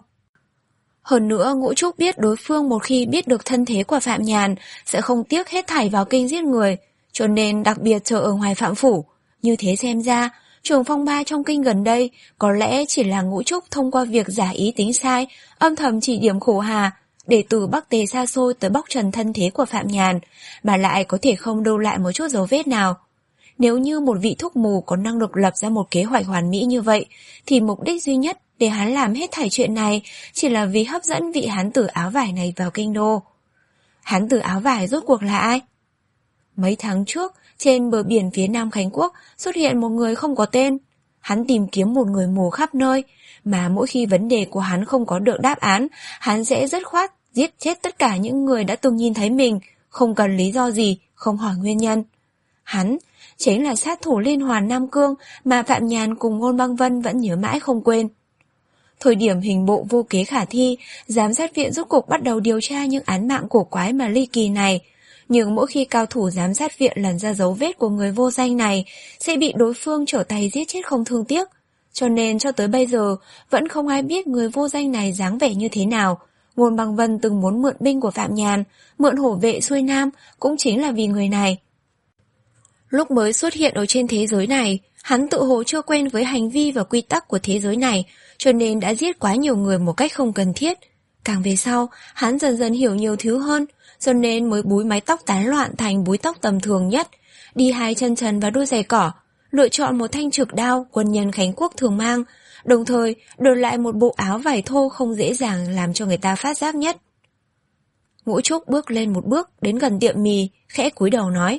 Hơn nữa, Ngũ Trúc biết đối phương một khi biết được thân thế của Phạm Nhàn sẽ không tiếc hết thảy vào kinh giết người, cho nên đặc biệt chờ ở ngoài Phạm Phủ. Như thế xem ra, trường phong ba trong kinh gần đây có lẽ chỉ là Ngũ Trúc thông qua việc giả ý tính sai, âm thầm chỉ điểm khổ hà, để từ Bắc Tề xa xôi tới bóc trần thân thế của Phạm Nhàn, mà lại có thể không lưu lại một chút dấu vết nào. Nếu như một vị thúc mù có năng lực lập ra một kế hoạch hoàn mỹ như vậy, thì mục đích duy nhất để hắn làm hết thảy chuyện này chỉ là vì hấp dẫn vị hán tử áo vải này vào kinh đô. Hán tử áo vải rốt cuộc là ai? Mấy tháng trước, trên bờ biển phía Nam Khánh Quốc xuất hiện một người không có tên. Hắn tìm kiếm một người mù khắp nơi, mà mỗi khi vấn đề của hắn không có được đáp án, hắn sẽ dứt khoát giết chết tất cả những người đã từng nhìn thấy mình, không cần lý do gì, không hỏi nguyên nhân. Hắn chính là sát thủ liên hoàn Nam Cương mà Phạm Nhàn cùng Ngôn Băng Vân vẫn nhớ mãi không quên. Thời điểm hình bộ vô kế khả thi, giám sát viện rốt cục bắt đầu điều tra những án mạng cổ quái mà ly kỳ này. Nhưng mỗi khi cao thủ giám sát viện lần ra dấu vết của người vô danh này, sẽ bị đối phương trở tay giết chết không thương tiếc. Cho nên cho tới bây giờ, vẫn không ai biết người vô danh này dáng vẻ như thế nào. Ngôn Băng Vân từng muốn mượn binh của Phạm Nhàn, mượn hổ vệ xuôi Nam, cũng chính là vì người này. Lúc mới xuất hiện ở trên thế giới này, hắn tự hồ chưa quen với hành vi và quy tắc của thế giới này, cho nên đã giết quá nhiều người một cách không cần thiết. Càng về sau, hắn dần dần hiểu nhiều thứ hơn, cho nên mới búi mái tóc tán loạn thành búi tóc tầm thường nhất, đi hai chân trần và đôi giày cỏ, lựa chọn một thanh trực đao quân nhân Khánh Quốc thường mang, đồng thời đổi lại một bộ áo vải thô không dễ dàng làm cho người ta phát giác nhất. Ngũ Trúc bước lên một bước đến gần tiệm mì, khẽ cúi đầu nói: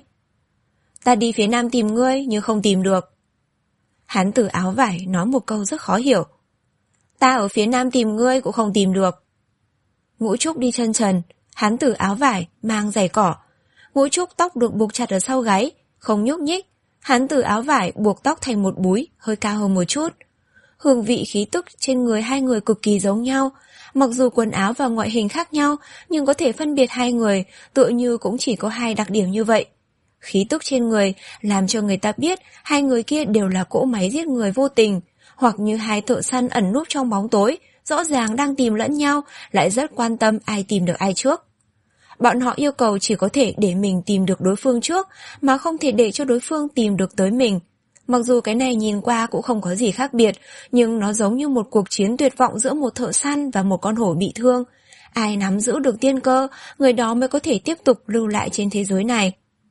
Ta đi phía Nam tìm ngươi nhưng không tìm được. Hán tử áo vải nói một câu rất khó hiểu: Ta ở phía Nam tìm ngươi cũng không tìm được. Ngũ Trúc đi chân trần, hán tử áo vải mang giày cỏ. Ngũ Trúc tóc được buộc chặt ở sau gáy, không nhúc nhích. Hán tử áo vải buộc tóc thành một búi, hơi cao hơn một chút. Hương vị khí tức trên người hai người cực kỳ giống nhau. Mặc dù quần áo và ngoại hình khác nhau, nhưng có thể phân biệt hai người, tựa như cũng chỉ có hai đặc điểm như vậy. Khí tức trên người làm cho người ta biết hai người kia đều là cỗ máy giết người vô tình, hoặc như hai thợ săn ẩn núp trong bóng tối, rõ ràng đang tìm lẫn nhau, lại rất quan tâm ai tìm được ai trước. Bọn họ yêu cầu chỉ có thể để mình tìm được đối phương trước, mà không thể để cho đối phương tìm được tới mình. Mặc dù cái này nhìn qua cũng không có gì khác biệt, nhưng nó giống như một cuộc chiến tuyệt vọng giữa một thợ săn và một con hổ bị thương. Ai nắm giữ được tiên cơ, người đó mới có thể tiếp tục lưu lại trên thế giới này.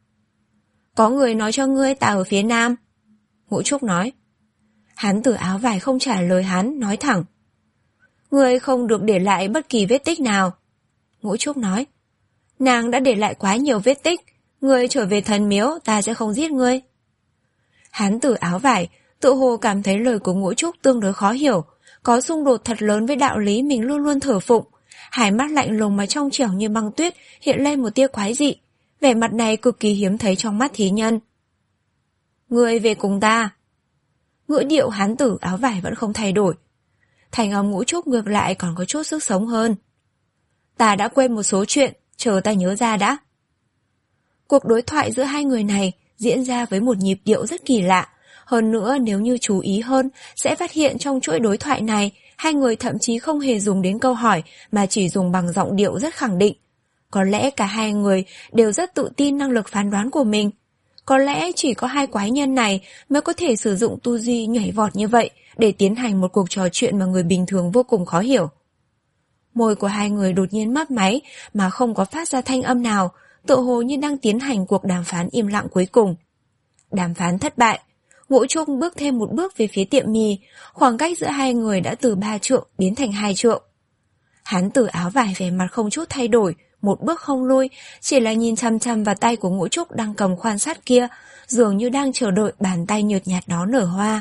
Có người nói cho ngươi ta ở phía Nam. Ngũ Trúc nói. Hán tử áo vải không trả lời hắn, nói thẳng: Ngươi không được để lại bất kỳ vết tích nào. Ngũ Trúc nói: Nàng đã để lại quá nhiều vết tích, ngươi trở về thần miếu ta sẽ không giết ngươi. Hán tử áo vải tự hồ cảm thấy lời của Ngũ Trúc tương đối khó hiểu, có xung đột thật lớn với đạo lý mình luôn luôn thờ phụng. Hai mắt lạnh lùng mà trong trẻo như băng tuyết hiện lên một tia quái dị, vẻ mặt này cực kỳ hiếm thấy trong mắt thế nhân. Ngươi về cùng ta. Ngữ điệu hán tử áo vải vẫn không thay đổi. Thành âm Ngũ Trúc ngược lại còn có chút sức sống hơn. Ta đã quên một số chuyện, chờ ta nhớ ra đã. Cuộc đối thoại giữa hai người này diễn ra với một nhịp điệu rất kỳ lạ. Hơn nữa nếu như chú ý hơn, sẽ phát hiện trong chuỗi đối thoại này, hai người thậm chí không hề dùng đến câu hỏi mà chỉ dùng bằng giọng điệu rất khẳng định. Có lẽ cả hai người đều rất tự tin năng lực phán đoán của mình. Có lẽ chỉ có hai quái nhân này mới có thể sử dụng tu duy nhảy vọt như vậy để tiến hành một cuộc trò chuyện mà người bình thường vô cùng khó hiểu. Môi của hai người đột nhiên mấp máy mà không có phát ra thanh âm nào, tựa hồ như đang tiến hành cuộc đàm phán im lặng cuối cùng. Đàm phán thất bại. Ngũ Trúc bước thêm một bước về phía tiệm mì, khoảng cách giữa hai người đã từ ba trượng biến thành hai trượng. Hán tử áo vải vẻ mặt không chút thay đổi, một bước không lui, chỉ là nhìn chằm chằm vào tay của Ngũ Trúc đang cầm khoan sắt kia, dường như đang chờ đợi bàn tay nhợt nhạt đó nở hoa.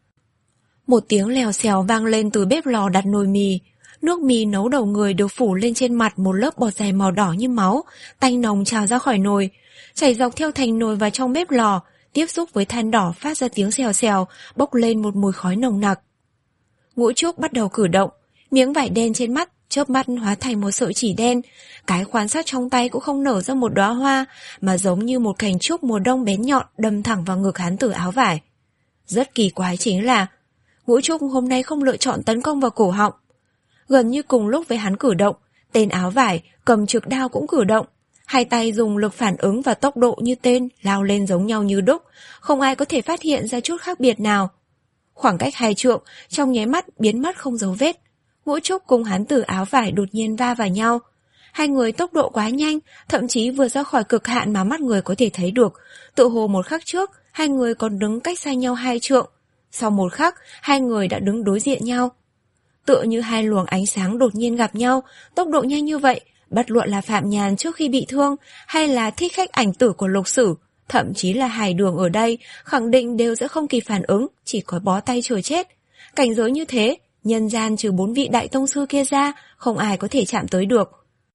Một tiếng lèo xèo vang lên từ bếp lò đặt nồi mì. Nước mì nấu đầu người được phủ lên trên mặt một lớp bọt dày màu đỏ như máu, tanh nồng trào ra khỏi nồi, chảy dọc theo thành nồi vào trong bếp lò, tiếp xúc với than đỏ phát ra tiếng xèo xèo, bốc lên một mùi khói nồng nặc. Ngũ Trúc bắt đầu cử động, miếng vải đen trên mắt chớp mắt hóa thành một sợi chỉ đen, cái khoán sắt trong tay cũng không nở ra một đóa hoa, mà giống như một cành trúc mùa đông bén nhọn đâm thẳng vào ngực hán tử áo vải. Rất kỳ quái chính là Ngũ Trúc hôm nay không lựa chọn tấn công vào cổ họng. Gần như cùng lúc với hắn cử động, tên áo vải cầm trực đao cũng cử động, hai tay dùng lực phản ứng và tốc độ như tên lao lên giống nhau như đúc, không ai có thể phát hiện ra chút khác biệt nào. Khoảng cách hai trượng trong nháy mắt biến mất không dấu vết. Ngũ Trúc cùng hán tử áo vải đột nhiên va vào nhau. Hai người tốc độ quá nhanh, thậm chí vượt ra khỏi cực hạn mà mắt người có thể thấy được. Tự hồ một khắc trước, hai người còn đứng cách xa nhau hai trượng. Sau một khắc, hai người đã đứng đối diện nhau. Tựa như hai luồng ánh sáng đột nhiên gặp nhau, tốc độ nhanh như vậy, bất luận là Phạm Nhàn trước khi bị thương, hay là thích khách ảnh tử của Lục Sử, thậm chí là Hải Đường ở đây, khẳng định đều sẽ không kịp phản ứng, chỉ có bó tay chờ chết. Cảnh giới như thế, nhân gian trừ bốn vị đại tông sư kia ra, không ai có thể chạm tới được.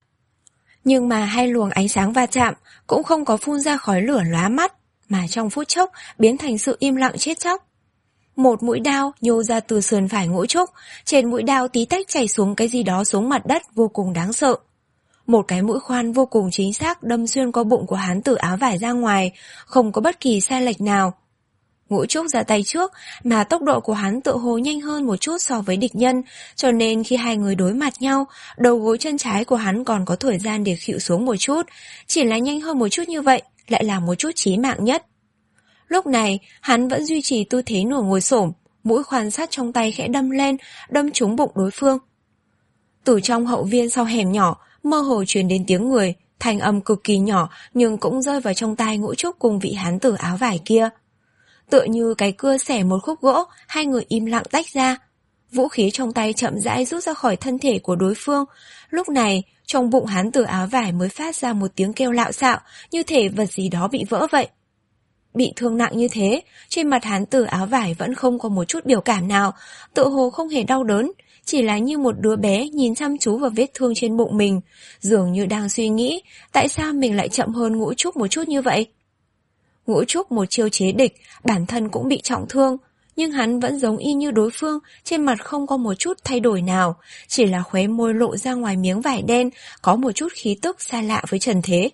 Nhưng mà hai luồng ánh sáng va chạm cũng không có phun ra khói lửa lóa mắt, mà trong phút chốc biến thành sự im lặng chết chóc. Một mũi đao nhô ra từ sườn phải Ngũ Trúc, trên mũi đao tí tách chảy xuống cái gì đó xuống mặt đất vô cùng đáng sợ. Một cái mũi khoan vô cùng chính xác đâm xuyên qua bụng của hán tử áo vải ra ngoài, không có bất kỳ sai lệch nào. Ngũ Trúc ra tay trước, mà tốc độ của hắn tựa hồ nhanh hơn một chút so với địch nhân, cho nên khi hai người đối mặt nhau, đầu gối chân trái của hắn còn có thời gian để khuỵu xuống một chút, chỉ là nhanh hơn một chút như vậy, lại là một chút chí mạng nhất. Lúc này, hắn vẫn duy trì tư thế nửa ngồi xổm, mũi khoan sắt trong tay khẽ đâm lên, đâm trúng bụng đối phương. Từ trong hậu viên sau hẻm nhỏ, mơ hồ truyền đến tiếng người, thanh âm cực kỳ nhỏ nhưng cũng rơi vào trong tai Ngũ Trúc cùng vị hán tử áo vải kia. Tựa như cái cưa xẻ một khúc gỗ, hai người im lặng tách ra. Vũ khí trong tay chậm rãi rút ra khỏi thân thể của đối phương. Lúc này, trong bụng hán tử áo vải mới phát ra một tiếng kêu lạo xạo, như thể vật gì đó bị vỡ vậy. Bị thương nặng như thế, trên mặt hán tử áo vải vẫn không có một chút biểu cảm nào, tựa hồ không hề đau đớn, chỉ là như một đứa bé nhìn chăm chú vào vết thương trên bụng mình, dường như đang suy nghĩ tại sao mình lại chậm hơn Ngũ Trúc một chút như vậy. Ngũ Trúc một chiêu chế địch, bản thân cũng bị trọng thương, nhưng hắn vẫn giống y như đối phương, trên mặt không có một chút thay đổi nào, chỉ là khóe môi lộ ra ngoài miếng vải đen, có một chút khí tức xa lạ với trần thế.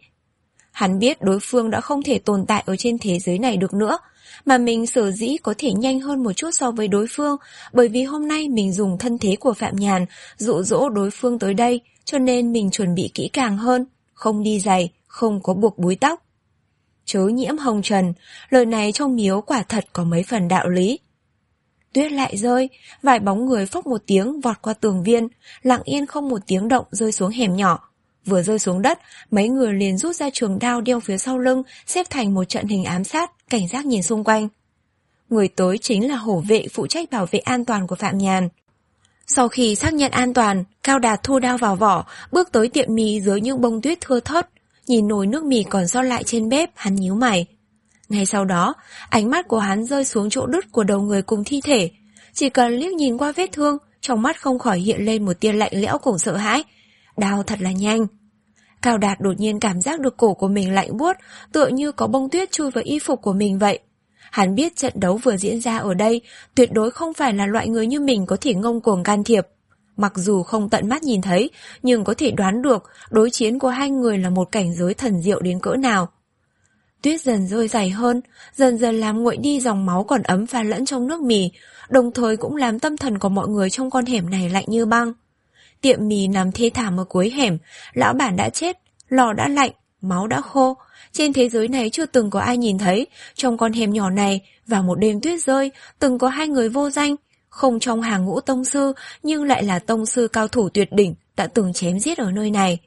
Hắn biết đối phương đã không thể tồn tại ở trên thế giới này được nữa, mà mình sở dĩ có thể nhanh hơn một chút so với đối phương, bởi vì hôm nay mình dùng thân thế của Phạm Nhàn dụ dỗ đối phương tới đây, cho nên mình chuẩn bị kỹ càng hơn, không đi giày, không có buộc búi tóc. Chớ nhiễm hồng trần, lời này trong miếu quả thật có mấy phần đạo lý. Tuyết lại rơi, vài bóng người phốc một tiếng vọt qua tường viên, lặng yên không một tiếng động rơi xuống hẻm nhỏ. Vừa rơi xuống đất, mấy người liền rút ra trường đao đeo phía sau lưng, xếp thành một trận hình ám sát, cảnh giác nhìn xung quanh. Người tới chính là hổ vệ phụ trách bảo vệ an toàn của Phạm Nhàn. Sau khi xác nhận an toàn, Cao Đạt thu đao vào vỏ, bước tới tiệm mì dưới những bông tuyết thưa thớt. Nhìn nồi nước mì còn sót lại trên bếp, hắn nhíu mày. Ngay sau đó, ánh mắt của hắn rơi xuống chỗ đứt của đầu người cùng thi thể. Chỉ cần liếc nhìn qua vết thương, trong mắt không khỏi hiện lên một tia lạnh lẽo cùng sợ hãi. Đao thật là nhanh. Cao Đạt đột nhiên cảm giác được cổ của mình lạnh buốt, tựa như có bông tuyết chui vào y phục của mình vậy. Hắn biết trận đấu vừa diễn ra ở đây tuyệt đối không phải là loại người như mình có thể ngông cuồng can thiệp. Mặc dù không tận mắt nhìn thấy, nhưng có thể đoán được đối chiến của hai người là một cảnh giới thần diệu đến cỡ nào. Tuyết dần rơi dày hơn, dần dần làm nguội đi dòng máu còn ấm pha lẫn trong nước mì, đồng thời cũng làm tâm thần của mọi người trong con hẻm này lạnh như băng. Tiệm mì nằm thê thảm ở cuối hẻm, lão bản đã chết, lò đã lạnh, máu đã khô. Trên thế giới này chưa từng có ai nhìn thấy, trong con hẻm nhỏ này, vào một đêm tuyết rơi, từng có hai người vô danh, không trong hàng ngũ tông sư, nhưng lại là tông sư cao thủ tuyệt đỉnh, đã từng chém giết ở nơi này.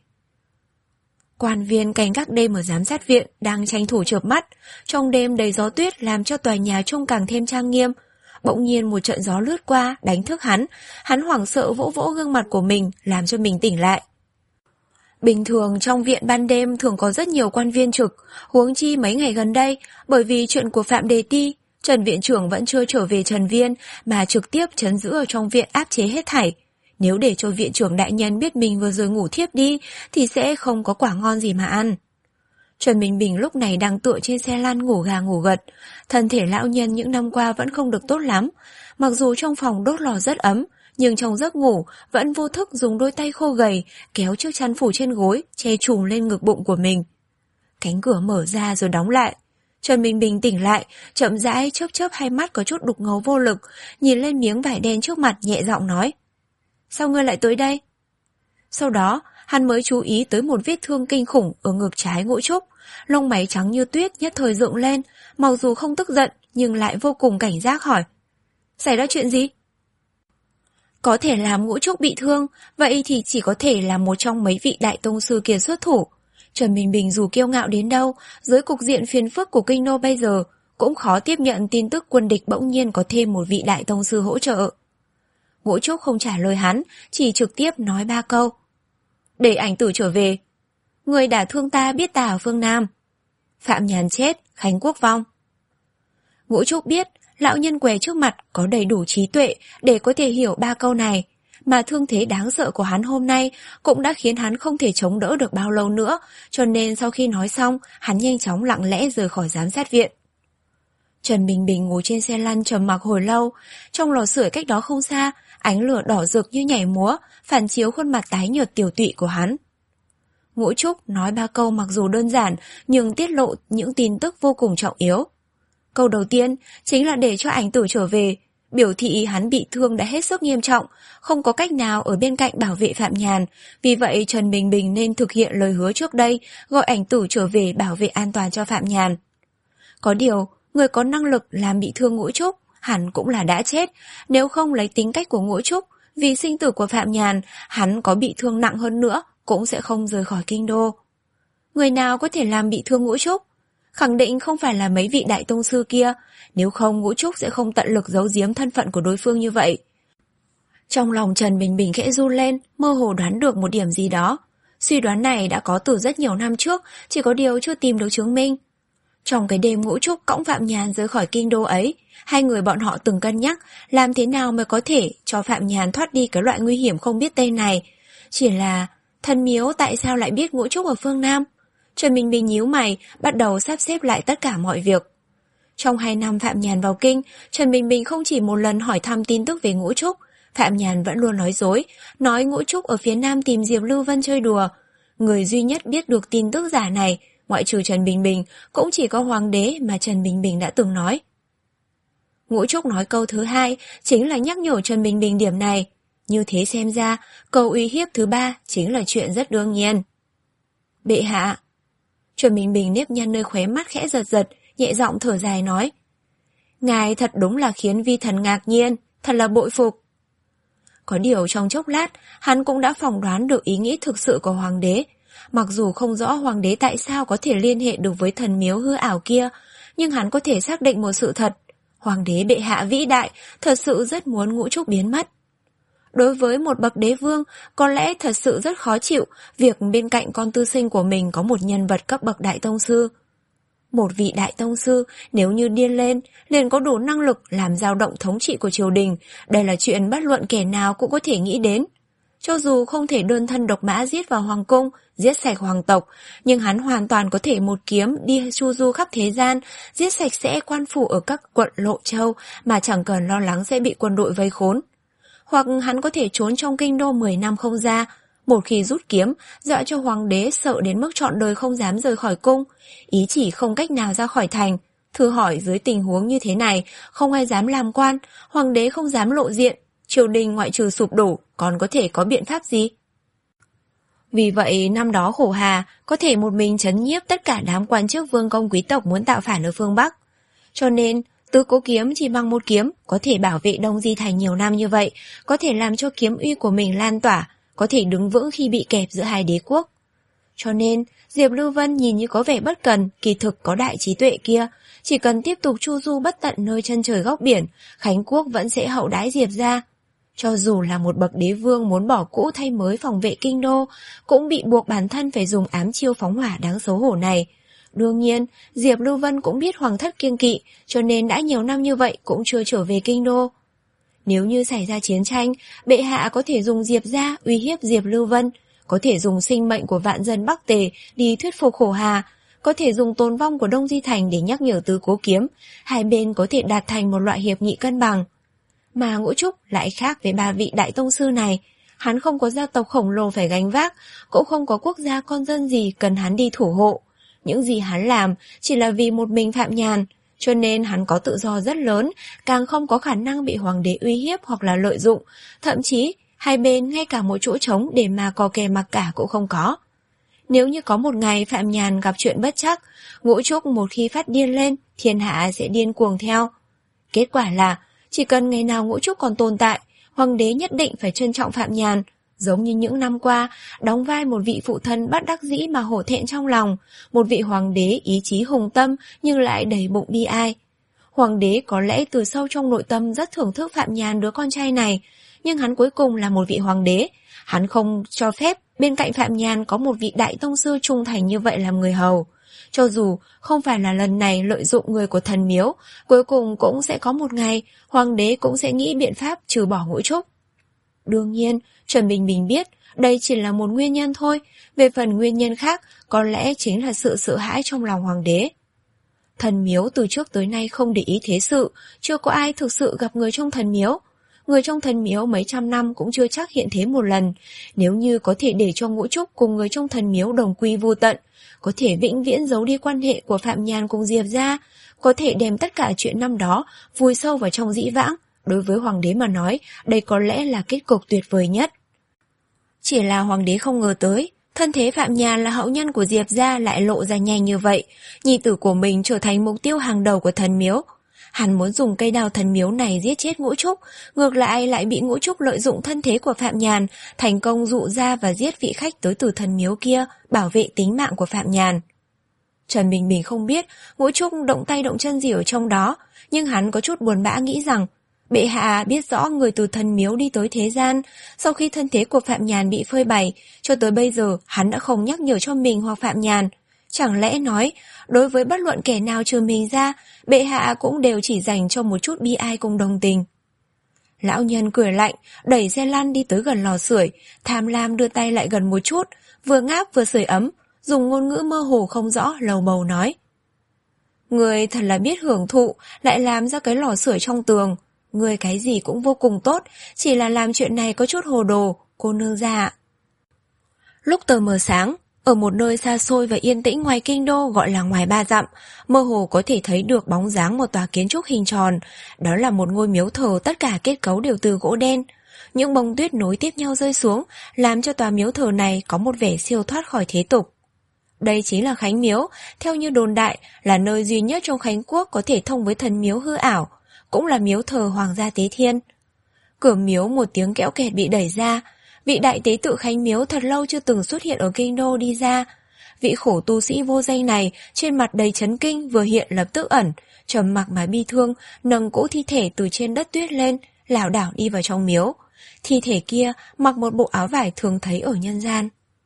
Quan viên canh gác đêm ở giám sát viện đang tranh thủ chợp mắt, trong đêm đầy gió tuyết làm cho tòa nhà trông càng thêm trang nghiêm. Bỗng nhiên một trận gió lướt qua, đánh thức hắn, hắn hoảng sợ vỗ vỗ gương mặt của mình, làm cho mình tỉnh lại. Bình thường trong viện ban đêm thường có rất nhiều quan viên trực, huống chi mấy ngày gần đây, bởi vì chuyện của Phạm Đề Ti, Trần viện trưởng vẫn chưa trở về Trần Viên mà trực tiếp trấn giữ ở trong viện áp chế hết thảy. Nếu để cho viện trưởng đại nhân biết mình vừa rồi ngủ thiếp đi thì sẽ không có quả ngon gì mà ăn. Trần Bình Bình lúc này đang tựa trên xe lăn ngủ gà ngủ gật. Thân thể lão nhân những năm qua vẫn không được tốt lắm. Mặc dù trong phòng đốt lò rất ấm, nhưng trong giấc ngủ vẫn vô thức dùng đôi tay khô gầy kéo chiếc chăn phủ trên gối che trùm lên ngực bụng của mình. Cánh cửa mở ra rồi đóng lại. Trần Bình Bình tỉnh lại, chậm rãi chớp chớp hai mắt có chút đục ngầu vô lực, nhìn lên miếng vải đen trước mặt nhẹ giọng nói: "Sao ngươi lại tới đây?" Sau đó, hắn mới chú ý tới một vết thương kinh khủng ở ngực trái Ngũ Trúc, lông mày trắng như tuyết nhất thời dựng lên, mặc dù không tức giận nhưng lại vô cùng cảnh giác hỏi: "Xảy ra chuyện gì?" Có thể làm Ngũ Trúc bị thương, vậy thì chỉ có thể là một trong mấy vị đại tông sư kia xuất thủ. Trần Bình Bình dù kiêu ngạo đến đâu, dưới cục diện phiền phức của kinh đô bây giờ, cũng khó tiếp nhận tin tức quân địch bỗng nhiên có thêm một vị đại tông sư hỗ trợ. Ngũ Trúc không trả lời hắn, chỉ trực tiếp nói ba câu: "Để ảnh tử trở về. Người đả thương ta biết ta ở phương Nam. Phạm Nhàn chết, Khánh Quốc vong." Ngũ Trúc biết lão nhân què trước mặt có đầy đủ trí tuệ để có thể hiểu ba câu này, mà thương thế đáng sợ của hắn hôm nay cũng đã khiến hắn không thể chống đỡ được bao lâu nữa, cho nên sau khi nói xong, hắn nhanh chóng lặng lẽ rời khỏi giám sát viện. Trần Bình Bình ngồi trên xe lăn trầm mặc hồi lâu, trong lò sưởi cách đó không xa, ánh lửa đỏ rực như nhảy múa, phản chiếu khuôn mặt tái nhợt tiểu tụy của hắn. Ngũ Trúc nói ba câu mặc dù đơn giản, nhưng tiết lộ những tin tức vô cùng trọng yếu. Câu đầu tiên chính là để cho ảnh tử trở về, biểu thị hắn bị thương đã hết sức nghiêm trọng, không có cách nào ở bên cạnh bảo vệ Phạm Nhàn, vì vậy Trần Bình Bình nên thực hiện lời hứa trước đây, gọi ảnh tử trở về bảo vệ an toàn cho Phạm Nhàn. Có điều, người có năng lực làm bị thương Ngũ Trúc hẳn cũng là đã chết, nếu không lấy tính cách của Ngũ Trúc, vì sinh tử của Phạm Nhàn, hắn có bị thương nặng hơn nữa cũng sẽ không rời khỏi kinh đô. Người nào có thể làm bị thương Ngũ Trúc? Khẳng định không phải là mấy vị đại tông sư kia, nếu không Ngũ Trúc sẽ không tận lực giấu giếm thân phận của đối phương như vậy. Trong lòng Trần Bình Bình khẽ run lên, mơ hồ đoán được một điểm gì đó. Suy đoán này đã có từ rất nhiều năm trước, chỉ có điều chưa tìm được chứng minh. Trong cái đêm Ngũ Trúc cõng Phạm Nhàn rời khỏi kinh đô ấy, hai người bọn họ từng cân nhắc làm thế nào mới có thể cho Phạm Nhàn thoát đi cái loại nguy hiểm không biết tên này. Chỉ là, thần miếu tại sao lại biết Ngũ Trúc ở phương Nam? Trần Bình Bình nhíu mày, bắt đầu sắp xếp lại tất cả mọi việc. Trong hai năm Phạm Nhàn vào kinh, Trần Bình Bình không chỉ một lần hỏi thăm tin tức về Ngũ Trúc. Phạm Nhàn vẫn luôn nói dối, nói Ngũ Trúc ở phía Nam tìm Diệp Lưu Vân chơi đùa. Người duy nhất biết được tin tức giả này, ngoại trừ Trần Bình Bình, cũng chỉ có Hoàng đế mà Trần Bình Bình đã từng nói. Ngũ Trúc nói câu thứ hai chính là nhắc nhở Trần Bình Bình điểm này. Như thế xem ra, câu uy hiếp thứ ba chính là chuyện rất đương nhiên. Bệ hạ. Trần Bình Bình nếp nhăn nơi khóe mắt khẽ giật giật, nhẹ giọng thở dài nói: "Ngài thật đúng là khiến vi thần ngạc nhiên, thật là bội phục." Có điều trong chốc lát, hắn cũng đã phỏng đoán được ý nghĩ thực sự của Hoàng đế. Mặc dù không rõ Hoàng đế tại sao có thể liên hệ được với thần miếu hư ảo kia, nhưng hắn có thể xác định một sự thật. Hoàng đế bệ hạ vĩ đại thật sự rất muốn Ngũ Trúc biến mất. Đối với một bậc đế vương, có lẽ thật sự rất khó chịu việc bên cạnh con tư sinh của mình có một nhân vật cấp bậc đại tông sư. Một vị đại tông sư nếu như điên lên, liền có đủ năng lực làm dao động thống trị của triều đình, đây là chuyện bất luận kẻ nào cũng có thể nghĩ đến. Cho dù không thể đơn thân độc mã giết vào hoàng cung, giết sạch hoàng tộc, nhưng hắn hoàn toàn có thể một kiếm đi chu du khắp thế gian, giết sạch sẽ quan phủ ở các quận Lộ Châu mà chẳng cần lo lắng sẽ bị quân đội vây khốn. Hoặc hắn có thể trốn trong kinh đô mười năm không ra, một khi rút kiếm, dọa cho hoàng đế sợ đến mức trọn đời không dám rời khỏi cung, ý chỉ không cách nào ra khỏi thành. Thử hỏi dưới tình huống như thế này, không ai dám làm quan, hoàng đế không dám lộ diện, triều đình ngoại trừ sụp đổ, còn có thể có biện pháp gì? Vì vậy năm đó Khổ Hà có thể một mình trấn nhiếp tất cả đám quan chức vương công quý tộc muốn tạo phản ở phương Bắc. Cho nên, Tứ Cố Kiếm chỉ bằng một kiếm có thể bảo vệ Đông Di Thành nhiều năm như vậy, có thể làm cho kiếm uy của mình lan tỏa, có thể đứng vững khi bị kẹp giữa hai đế quốc. Cho nên, Diệp Lưu Vân nhìn như có vẻ bất cần, kỳ thực có đại trí tuệ kia, chỉ cần tiếp tục chu du bất tận nơi chân trời góc biển, Khánh Quốc vẫn sẽ hậu đãi Diệp ra. Cho dù là một bậc đế vương muốn bỏ cũ thay mới phòng vệ kinh đô, cũng bị buộc bản thân phải dùng ám chiêu phóng hỏa đáng xấu hổ này. Đương nhiên, Diệp Lưu Vân cũng biết hoàng thất kiêng kỵ, cho nên đã nhiều năm như vậy cũng chưa trở về kinh đô. Nếu như xảy ra chiến tranh, bệ hạ có thể dùng Diệp gia uy hiếp Diệp Lưu Vân, có thể dùng sinh mệnh của vạn dân Bắc Tề đi thuyết phục Hổ Hà, có thể dùng tồn vong của Đông Di Thành để nhắc nhở Tứ Cố Kiếm, hai bên có thể đạt thành một loại hiệp nghị cân bằng. Mà Ngũ Trúc lại khác với ba vị đại tông sư này, hắn không có gia tộc khổng lồ phải gánh vác, cũng không có quốc gia con dân gì cần hắn đi thủ hộ. Những gì hắn làm chỉ là vì một mình Phạm Nhàn, cho nên hắn có tự do rất lớn, càng không có khả năng bị hoàng đế uy hiếp hoặc là lợi dụng, thậm chí hai bên ngay cả một chỗ trống để mà cò kè mặc cả cũng không có. Nếu như có một ngày Phạm Nhàn gặp chuyện bất trắc, Ngũ Trúc một khi phát điên lên, thiên hạ sẽ điên cuồng theo. Kết quả là, chỉ cần ngày nào Ngũ Trúc còn tồn tại, hoàng đế nhất định phải trân trọng Phạm Nhàn, giống như những năm qua, đóng vai một vị phụ thân bất đắc dĩ mà hổ thẹn trong lòng, một vị hoàng đế ý chí hùng tâm nhưng lại đầy bụng bi ai. Hoàng đế có lẽ từ sâu trong nội tâm rất thưởng thức Phạm Nhàn đứa con trai này, nhưng hắn cuối cùng là một vị hoàng đế, hắn không cho phép bên cạnh Phạm Nhàn có một vị đại tông sư trung thành như vậy làm người hầu. Cho dù không phải là lần này lợi dụng người của thần miếu, cuối cùng cũng sẽ có một ngày hoàng đế cũng sẽ nghĩ biện pháp trừ bỏ Ngũ Trúc. Đương nhiên, Trần Bình Bình biết đây chỉ là một nguyên nhân thôi, về phần nguyên nhân khác có lẽ chính là sự sợ hãi trong lòng hoàng đế. Thần miếu từ trước tới nay không để ý thế sự, chưa có ai thực sự gặp người trong thần miếu. Người trong thần miếu mấy trăm năm cũng chưa chắc hiện thế một lần. Nếu như có thể để cho Ngũ Trúc cùng người trong thần miếu đồng quy vô tận, có thể vĩnh viễn giấu đi quan hệ của Phạm Nhàn cùng Diệp gia, có thể đem tất cả chuyện năm đó vùi sâu vào trong dĩ vãng, đối với hoàng đế mà nói, đây có lẽ là kết cục tuyệt vời nhất. Chỉ là hoàng đế không ngờ tới, thân thế Phạm Nhàn là hậu nhân của Diệp gia lại lộ ra nhanh như vậy, nhi tử của mình trở thành mục tiêu hàng đầu của thần miếu. Hắn muốn dùng cây đao thần miếu này giết chết Ngũ Trúc, ngược lại lại bị Ngũ Trúc lợi dụng thân thế của Phạm Nhàn, thành công dụ ra và giết vị khách tới từ thần miếu kia, bảo vệ tính mạng của Phạm Nhàn. Trần Bình Bình không biết Ngũ Trúc động tay động chân gì ở trong đó, nhưng hắn có chút buồn bã nghĩ rằng, bệ hạ biết rõ người từ thần miếu đi tới thế gian, sau khi thân thế của Phạm Nhàn bị phơi bày, cho tới bây giờ hắn đã không nhắc nhở cho mình hoặc Phạm Nhàn. Chẳng lẽ nói, đối với bất luận kẻ nào trừ mình ra, bệ hạ cũng đều chỉ dành cho một chút bi ai cùng đồng tình. Lão nhân cười lạnh, đẩy xe lăn đi tới gần lò sưởi, tham lam đưa tay lại gần một chút, vừa ngáp vừa sưởi ấm, dùng ngôn ngữ mơ hồ không rõ lầu bầu nói. Người thật là biết hưởng thụ, lại làm ra cái lò sưởi trong tường. Người cái gì cũng vô cùng tốt, chỉ là làm chuyện này có chút hồ đồ, cô nương già. Lúc tờ mờ sáng, ở một nơi xa xôi và yên tĩnh ngoài kinh đô gọi là ngoài ba dặm, mơ hồ có thể thấy được bóng dáng một tòa kiến trúc hình tròn. Đó là một ngôi miếu thờ, tất cả kết cấu đều từ gỗ đen. Những bông tuyết nối tiếp nhau rơi xuống, làm cho tòa miếu thờ này có một vẻ siêu thoát khỏi thế tục. Đây chính là Khánh Miếu, theo như đồn đại, là nơi duy nhất trong Khánh Quốc có thể thông với thần miếu hư ảo, cũng là miếu thờ Hoàng gia Tế Thiên. Cửa miếu một tiếng kẽo kẹt bị đẩy ra, vị đại tế tự Khánh Miếu thật lâu chưa từng xuất hiện ở kinh đô đi ra. Vị khổ tu sĩ vô danh này trên mặt đầy chấn kinh vừa hiện lập tức ẩn, trầm mặc mà bi thương, nâng cỗ thi thể từ trên đất tuyết lên, lảo đảo đi vào trong miếu. Thi thể kia mặc một bộ áo vải thường thấy ở nhân gian.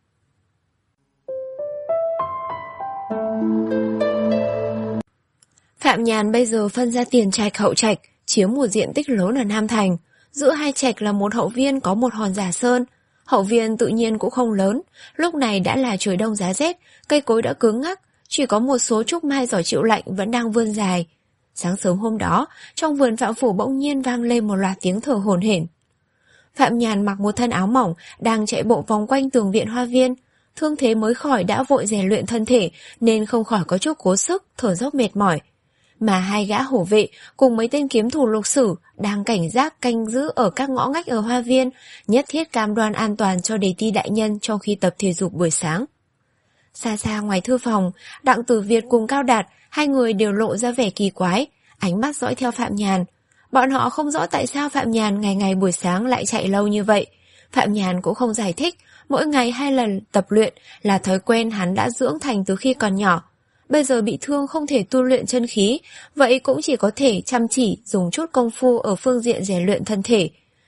Phạm Nhàn bây giờ phân ra tiền trạch hậu trạch, chiếm một diện tích lớn ở Nam Thành. Giữa hai trạch là một hậu viên có một hòn giả sơn. Hậu viên tự nhiên cũng không lớn, lúc này đã là trời đông giá rét, cây cối đã cứng ngắc, chỉ có một số trúc mai giỏi chịu lạnh vẫn đang vươn dài. Sáng sớm hôm đó, trong vườn Phạm phủ bỗng nhiên vang lên một loạt tiếng thở hổn hển. Phạm Nhàn mặc một thân áo mỏng, đang chạy bộ vòng quanh tường viện hoa viên. Thương thế mới khỏi đã vội rèn luyện thân thể, nên không khỏi có chút cố sức, thở dốc mệt mỏi. Mà hai gã hổ vệ cùng mấy tên kiếm thủ lục sử đang cảnh giác canh giữ ở các ngõ ngách ở hoa viên, nhất thiết cam đoan an toàn cho đề ti đại nhân trong khi tập thể dục buổi sáng. Xa xa ngoài thư phòng, Đặng Tử Việt cùng Cao Đạt, hai người đều lộ ra vẻ kỳ quái, ánh mắt dõi theo Phạm Nhàn. Bọn họ không rõ tại sao Phạm Nhàn ngày ngày buổi sáng lại chạy lâu như vậy. Phạm Nhàn cũng không giải thích, mỗi ngày hai lần tập luyện là thói quen hắn đã dưỡng thành từ khi còn nhỏ. Bây giờ bị thương không thể tu luyện chân khí, vậy cũng chỉ có thể chăm chỉ dùng chút công phu ở phương diện rèn luyện thân thể.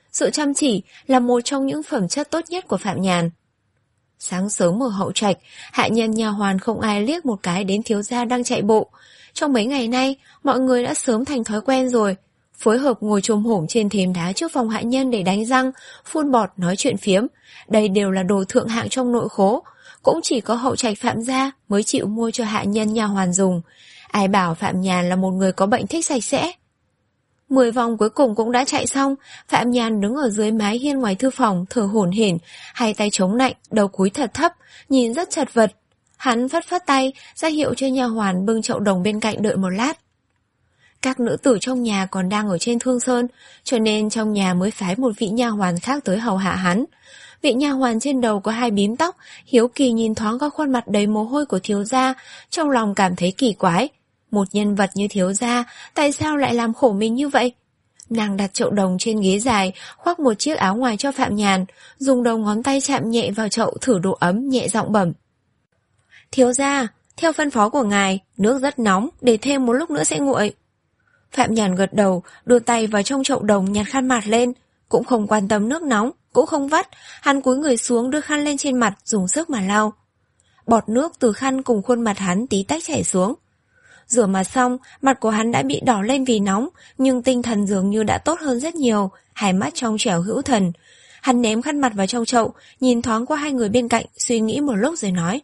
Sự chăm chỉ là một trong những phẩm chất tốt nhất của Phạm Nhàn. Sáng sớm ở hậu trạch, hạ nhân nhà hoàn không ai liếc một cái đến thiếu gia đang chạy bộ. Trong mấy ngày nay, mọi người đã sớm thành thói quen rồi, phối hợp ngồi chồm hổm trên thềm đá trước phòng hạ nhân để đánh răng, phun bọt nói chuyện phiếm. Đây đều là đồ thượng hạng trong nội khố, cũng chỉ có hậu trạch Phạm gia mới chịu mua cho hạ nhân nhà hoàn dùng. Ai bảo Phạm Nhàn là một người có bệnh thích sạch sẽ. Mười vòng cuối cùng cũng đã chạy xong, Phạm Nhàn đứng ở dưới mái hiên ngoài thư phòng thở hổn hển, hai tay chống lạnh, đầu cúi thật thấp, nhìn rất chật vật. Hắn phất phất tay, ra hiệu cho nha hoàn bưng chậu đồng bên cạnh đợi một lát. Các nữ tử trong nhà còn đang ở trên Thương Sơn, cho nên trong nhà mới phái một vị nha hoàn khác tới hầu hạ hắn. Vị nha hoàn trên đầu có hai bím tóc, hiếu kỳ nhìn thoáng qua khuôn mặt đầy mồ hôi của thiếu gia, trong lòng cảm thấy kỳ quái. Một nhân vật như thiếu gia, tại sao lại làm khổ mình như vậy? Nàng đặt chậu đồng trên ghế dài, khoác một chiếc áo ngoài cho Phạm Nhàn, dùng đầu ngón tay chạm nhẹ vào chậu thử độ ấm, nhẹ giọng bẩm. Thiếu gia, theo phân phó của ngài, nước rất nóng, để thêm một lúc nữa sẽ nguội. Phạm Nhàn gật đầu, đưa tay vào trong chậu đồng nhặt khăn mặt lên, cũng không quan tâm nước nóng, cũng không vắt, hắn cúi người xuống đưa khăn lên trên mặt, dùng sức mà lau. Bọt nước từ khăn cùng khuôn mặt hắn tí tách chảy xuống. Rửa mặt xong, mặt của hắn đã bị đỏ lên vì nóng, nhưng tinh thần dường như đã tốt hơn rất nhiều, hai mắt trong trẻo hữu thần. Hắn ném khăn mặt vào trong chậu, nhìn thoáng qua hai người bên cạnh, suy nghĩ một lúc rồi nói.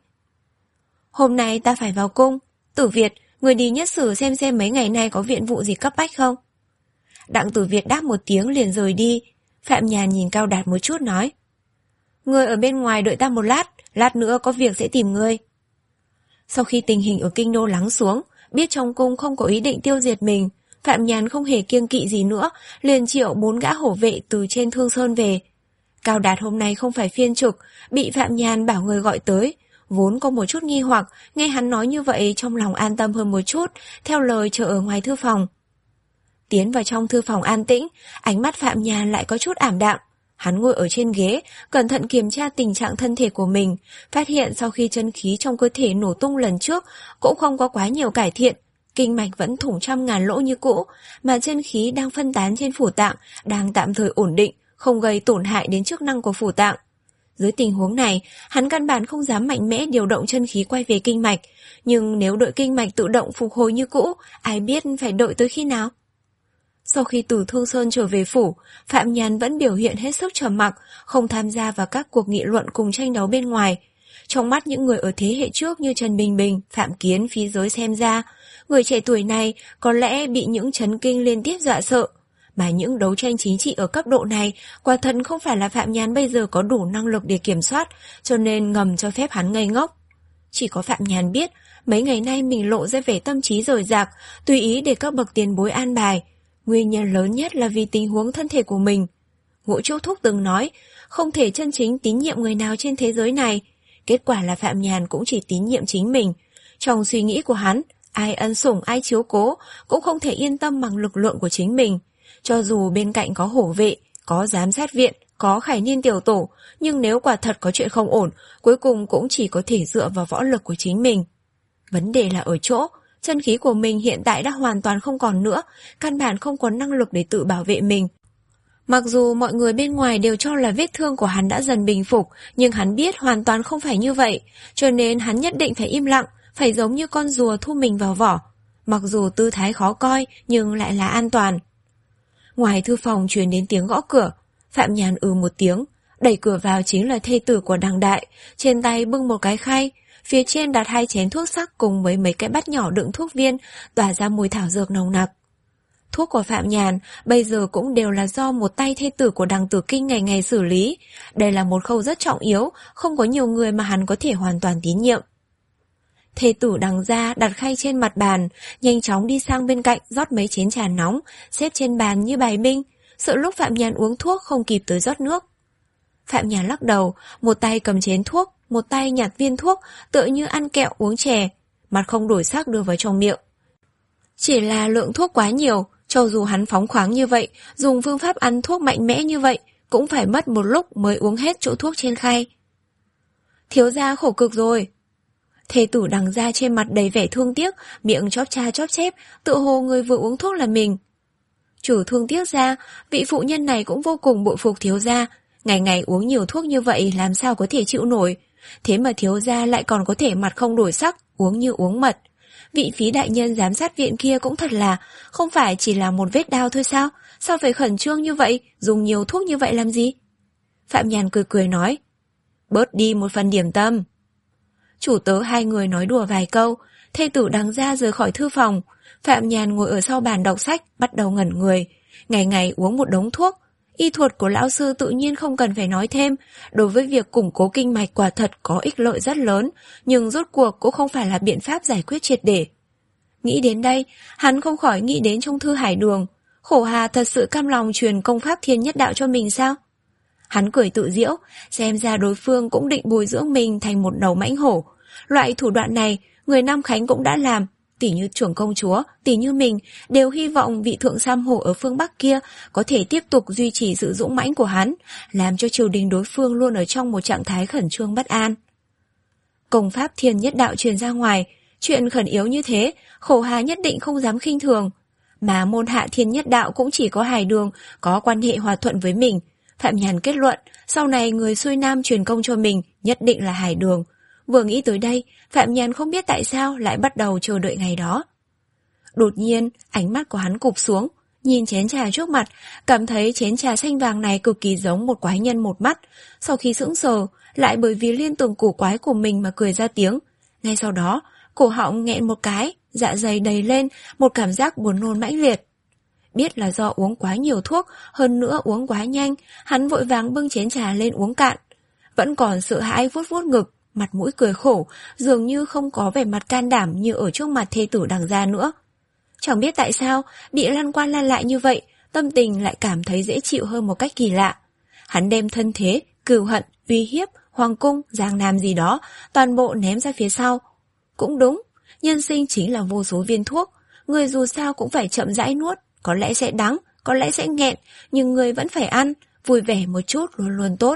Hôm nay ta phải vào cung, Tử Việt, người đi nhất sử xem xem mấy ngày nay có viện vụ gì cấp bách không. Đặng Tử Việt đáp một tiếng liền rời đi. Phạm Nhàn nhìn Cao Đạt một chút nói. Người ở bên ngoài đợi ta một lát, lát nữa có việc sẽ tìm ngươi. Sau khi tình hình ở kinh đô lắng xuống, biết trong cung không có ý định tiêu diệt mình, Phạm Nhàn không hề kiêng kỵ gì nữa, liền triệu bốn gã hổ vệ từ trên Thương Sơn về. Cao Đạt hôm nay không phải phiên trực, bị Phạm Nhàn bảo người gọi tới, vốn có một chút nghi hoặc, nghe hắn nói như vậy trong lòng an tâm hơn một chút, theo lời chờ ở ngoài thư phòng. Tiến vào trong thư phòng an tĩnh, ánh mắt Phạm Nhàn lại có chút ảm đạm. Hắn ngồi ở trên ghế, cẩn thận kiểm tra tình trạng thân thể của mình, phát hiện sau khi chân khí trong cơ thể nổ tung lần trước cũng không có quá nhiều cải thiện, kinh mạch vẫn thủng trăm ngàn lỗ như cũ, mà chân khí đang phân tán trên phủ tạng, đang tạm thời ổn định, không gây tổn hại đến chức năng của phủ tạng. Dưới tình huống này, hắn căn bản không dám mạnh mẽ điều động chân khí quay về kinh mạch, nhưng nếu đợi kinh mạch tự động phục hồi như cũ, ai biết phải đợi tới khi nào? Sau khi từ Thương Sơn trở về phủ, Phạm Nhàn vẫn biểu hiện hết sức trầm mặc, không tham gia vào các cuộc nghị luận cùng tranh đấu bên ngoài. Trong mắt những người ở thế hệ trước như Trần Bình Bình, Phạm Kiến, Phí Giới xem ra, người trẻ tuổi này có lẽ bị những chấn kinh liên tiếp dọa sợ. Mà những đấu tranh chính trị ở cấp độ này, quả thật không phải là Phạm Nhàn bây giờ có đủ năng lực để kiểm soát, cho nên ngầm cho phép hắn ngây ngốc. Chỉ có Phạm Nhàn biết, mấy ngày nay mình lộ ra vẻ tâm trí rời rạc, tùy ý để các bậc tiền bối an bài. Nguyên nhân lớn nhất là vì tình huống thân thể của mình. Ngũ Trúc Thúc từng nói, không thể chân chính tín nhiệm người nào trên thế giới này. Kết quả là Phạm Nhàn cũng chỉ tín nhiệm chính mình. Trong suy nghĩ của hắn, ai ân sủng, ai chiếu cố, cũng không thể yên tâm bằng lực lượng của chính mình. Cho dù bên cạnh có hổ vệ, có giám sát viện, có Khải Niên tiểu tổ, nhưng nếu quả thật có chuyện không ổn, cuối cùng cũng chỉ có thể dựa vào võ lực của chính mình. Vấn đề là ở chỗ, chân khí của mình hiện tại đã hoàn toàn không còn nữa, căn bản không có năng lực để tự bảo vệ mình. Mặc dù mọi người bên ngoài đều cho là vết thương của hắn đã dần bình phục, nhưng hắn biết hoàn toàn không phải như vậy, cho nên hắn nhất định phải im lặng, phải giống như con rùa thu mình vào vỏ. Mặc dù tư thái khó coi, nhưng lại là an toàn. Ngoài thư phòng truyền đến tiếng gõ cửa, Phạm Nhàn ừ một tiếng, đẩy cửa vào chính là thê tử của Đằng Đại, trên tay bưng một cái khay, phía trên đặt hai chén thuốc sắc cùng với mấy cái bát nhỏ đựng thuốc viên, tỏa ra mùi thảo dược nồng nặc. Thuốc của Phạm Nhàn bây giờ cũng đều là do một tay thê tử của Đằng Tử Kinh ngày ngày xử lý, đây là một khâu rất trọng yếu, không có nhiều người mà hắn có thể hoàn toàn tín nhiệm. Thê tử Đằng gia đặt khay trên mặt bàn, nhanh chóng đi sang bên cạnh rót mấy chén trà nóng, xếp trên bàn như bài binh, sợ lúc Phạm Nhàn uống thuốc không kịp tới rót nước. Phạm Nhàn lắc đầu, một tay cầm chén thuốc, một tay nhặt viên thuốc, tựa như ăn kẹo uống chè, mặt không đổi sắc đưa vào trong miệng. Chỉ là lượng thuốc quá nhiều, cho dù hắn phóng khoáng như vậy, dùng phương pháp ăn thuốc mạnh mẽ như vậy, cũng phải mất một lúc mới uống hết chỗ thuốc trên khay. Thiếu gia khổ cực rồi. Thê tử Đằng gia trên mặt đầy vẻ thương tiếc, miệng chóp cha chóp chép, tựa hồ người vừa uống thuốc là mình. Trừ thương tiếc ra, vị phụ nhân này cũng vô cùng bội phục thiếu gia. Ngày ngày uống nhiều thuốc như vậy làm sao có thể chịu nổi. Thế mà thiếu gia lại còn có thể mặt không đổi sắc, uống như uống mật. Vị Phí đại nhân giám sát viện kia cũng thật là, không phải chỉ là một vết đau thôi sao? Sao phải khẩn trương như vậy, dùng nhiều thuốc như vậy làm gì? Phạm Nhàn cười cười nói, bớt đi một phần điểm tâm. Chủ tớ hai người nói đùa vài câu, thê tử đằng ra rời khỏi thư phòng. Phạm Nhàn ngồi ở sau bàn đọc sách, bắt đầu ngẩn người. Ngày ngày uống một đống thuốc. Y thuật của lão sư tự nhiên không cần phải nói thêm. Đối với việc củng cố kinh mạch quả thật có ích lợi rất lớn, nhưng rốt cuộc cũng không phải là biện pháp giải quyết triệt để. Nghĩ đến đây, hắn không khỏi nghĩ đến trong thư Hải Đường. Khổ Hà thật sự cam lòng truyền công pháp thiên nhất đạo cho mình sao? Hắn cười tự giễu, xem ra đối phương cũng định bồi dưỡng mình thành một đầu mãnh hổ. Loại thủ đoạn này, người Nam Khánh cũng đã làm. Tỷ như trưởng công chúa, tỷ như mình, đều hy vọng vị thượng sam hổ ở phương Bắc kia có thể tiếp tục duy trì sự dũng mãnh của hắn, làm cho triều đình đối phương luôn ở trong một trạng thái khẩn trương bất an. Công pháp thiên nhất đạo truyền ra ngoài, chuyện khẩn yếu như thế, Khổ Hà nhất định không dám khinh thường. Mà môn hạ thiên nhất đạo cũng chỉ có Hải Đường có quan hệ hòa thuận với mình. Phạm Nhàn kết luận, sau này người xuôi nam truyền công cho mình nhất định là Hải Đường. Vừa nghĩ tới đây, Phạm Nhàn không biết tại sao lại bắt đầu chờ đợi ngày đó. Đột nhiên, ánh mắt của hắn cụp xuống, nhìn chén trà trước mặt, cảm thấy chén trà xanh vàng này cực kỳ giống một quái nhân một mắt. Sau khi sững sờ, lại bởi vì liên tưởng cổ quái của mình mà cười ra tiếng. Ngay sau đó, cổ họng nghẹn một cái, dạ dày đầy lên, một cảm giác buồn nôn mãnh liệt. Biết là do uống quá nhiều thuốc, hơn nữa uống quá nhanh, hắn vội vàng bưng chén trà lên uống cạn. Vẫn còn sợ hãi vuốt vuốt ngực, mặt mũi cười khổ, dường như không có vẻ mặt can đảm như ở trước mặt thê tử đằng gia nữa. Chẳng biết tại sao, bị lăn qua lăn lại như vậy, tâm tình lại cảm thấy dễ chịu hơn một cách kỳ lạ. Hắn đem thân thế, cừu hận, uy hiếp, hoàng cung, giang nam gì đó, toàn bộ ném ra phía sau. Cũng đúng, nhân sinh chính là vô số viên thuốc, người dù sao cũng phải chậm rãi nuốt, có lẽ sẽ đắng, có lẽ sẽ nghẹn, nhưng người vẫn phải ăn, vui vẻ một chút luôn luôn tốt.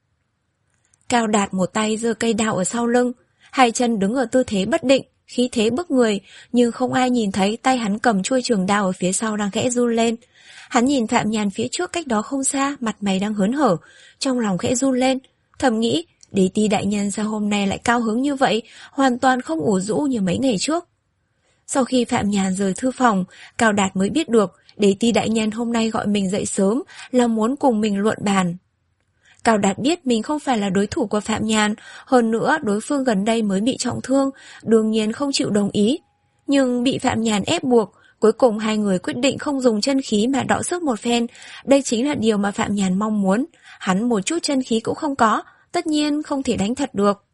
Cao Đạt một tay giơ cây đao ở sau lưng, hai chân đứng ở tư thế bất định, khí thế bức người, nhưng không ai nhìn thấy tay hắn cầm chuôi trường đao ở phía sau đang khẽ run lên. Hắn nhìn Phạm Nhàn phía trước cách đó không xa, mặt mày đang hớn hở, trong lòng khẽ run lên, thầm nghĩ, Đế Ti đại nhân sao hôm nay lại cao hứng như vậy, hoàn toàn không ủ rũ như mấy ngày trước. Sau khi Phạm Nhàn rời thư phòng, Cao Đạt mới biết được, Đế Ti đại nhân hôm nay gọi mình dậy sớm là muốn cùng mình luận bàn. Cao Đạt biết mình không phải là đối thủ của Phạm Nhàn, hơn nữa đối phương gần đây mới bị trọng thương, đương nhiên không chịu đồng ý. Nhưng bị Phạm Nhàn ép buộc, cuối cùng hai người quyết định không dùng chân khí mà đọ sức một phen. Đây chính là điều mà Phạm Nhàn mong muốn. Hắn một chút chân khí cũng không có, tất nhiên không thể đánh thật được.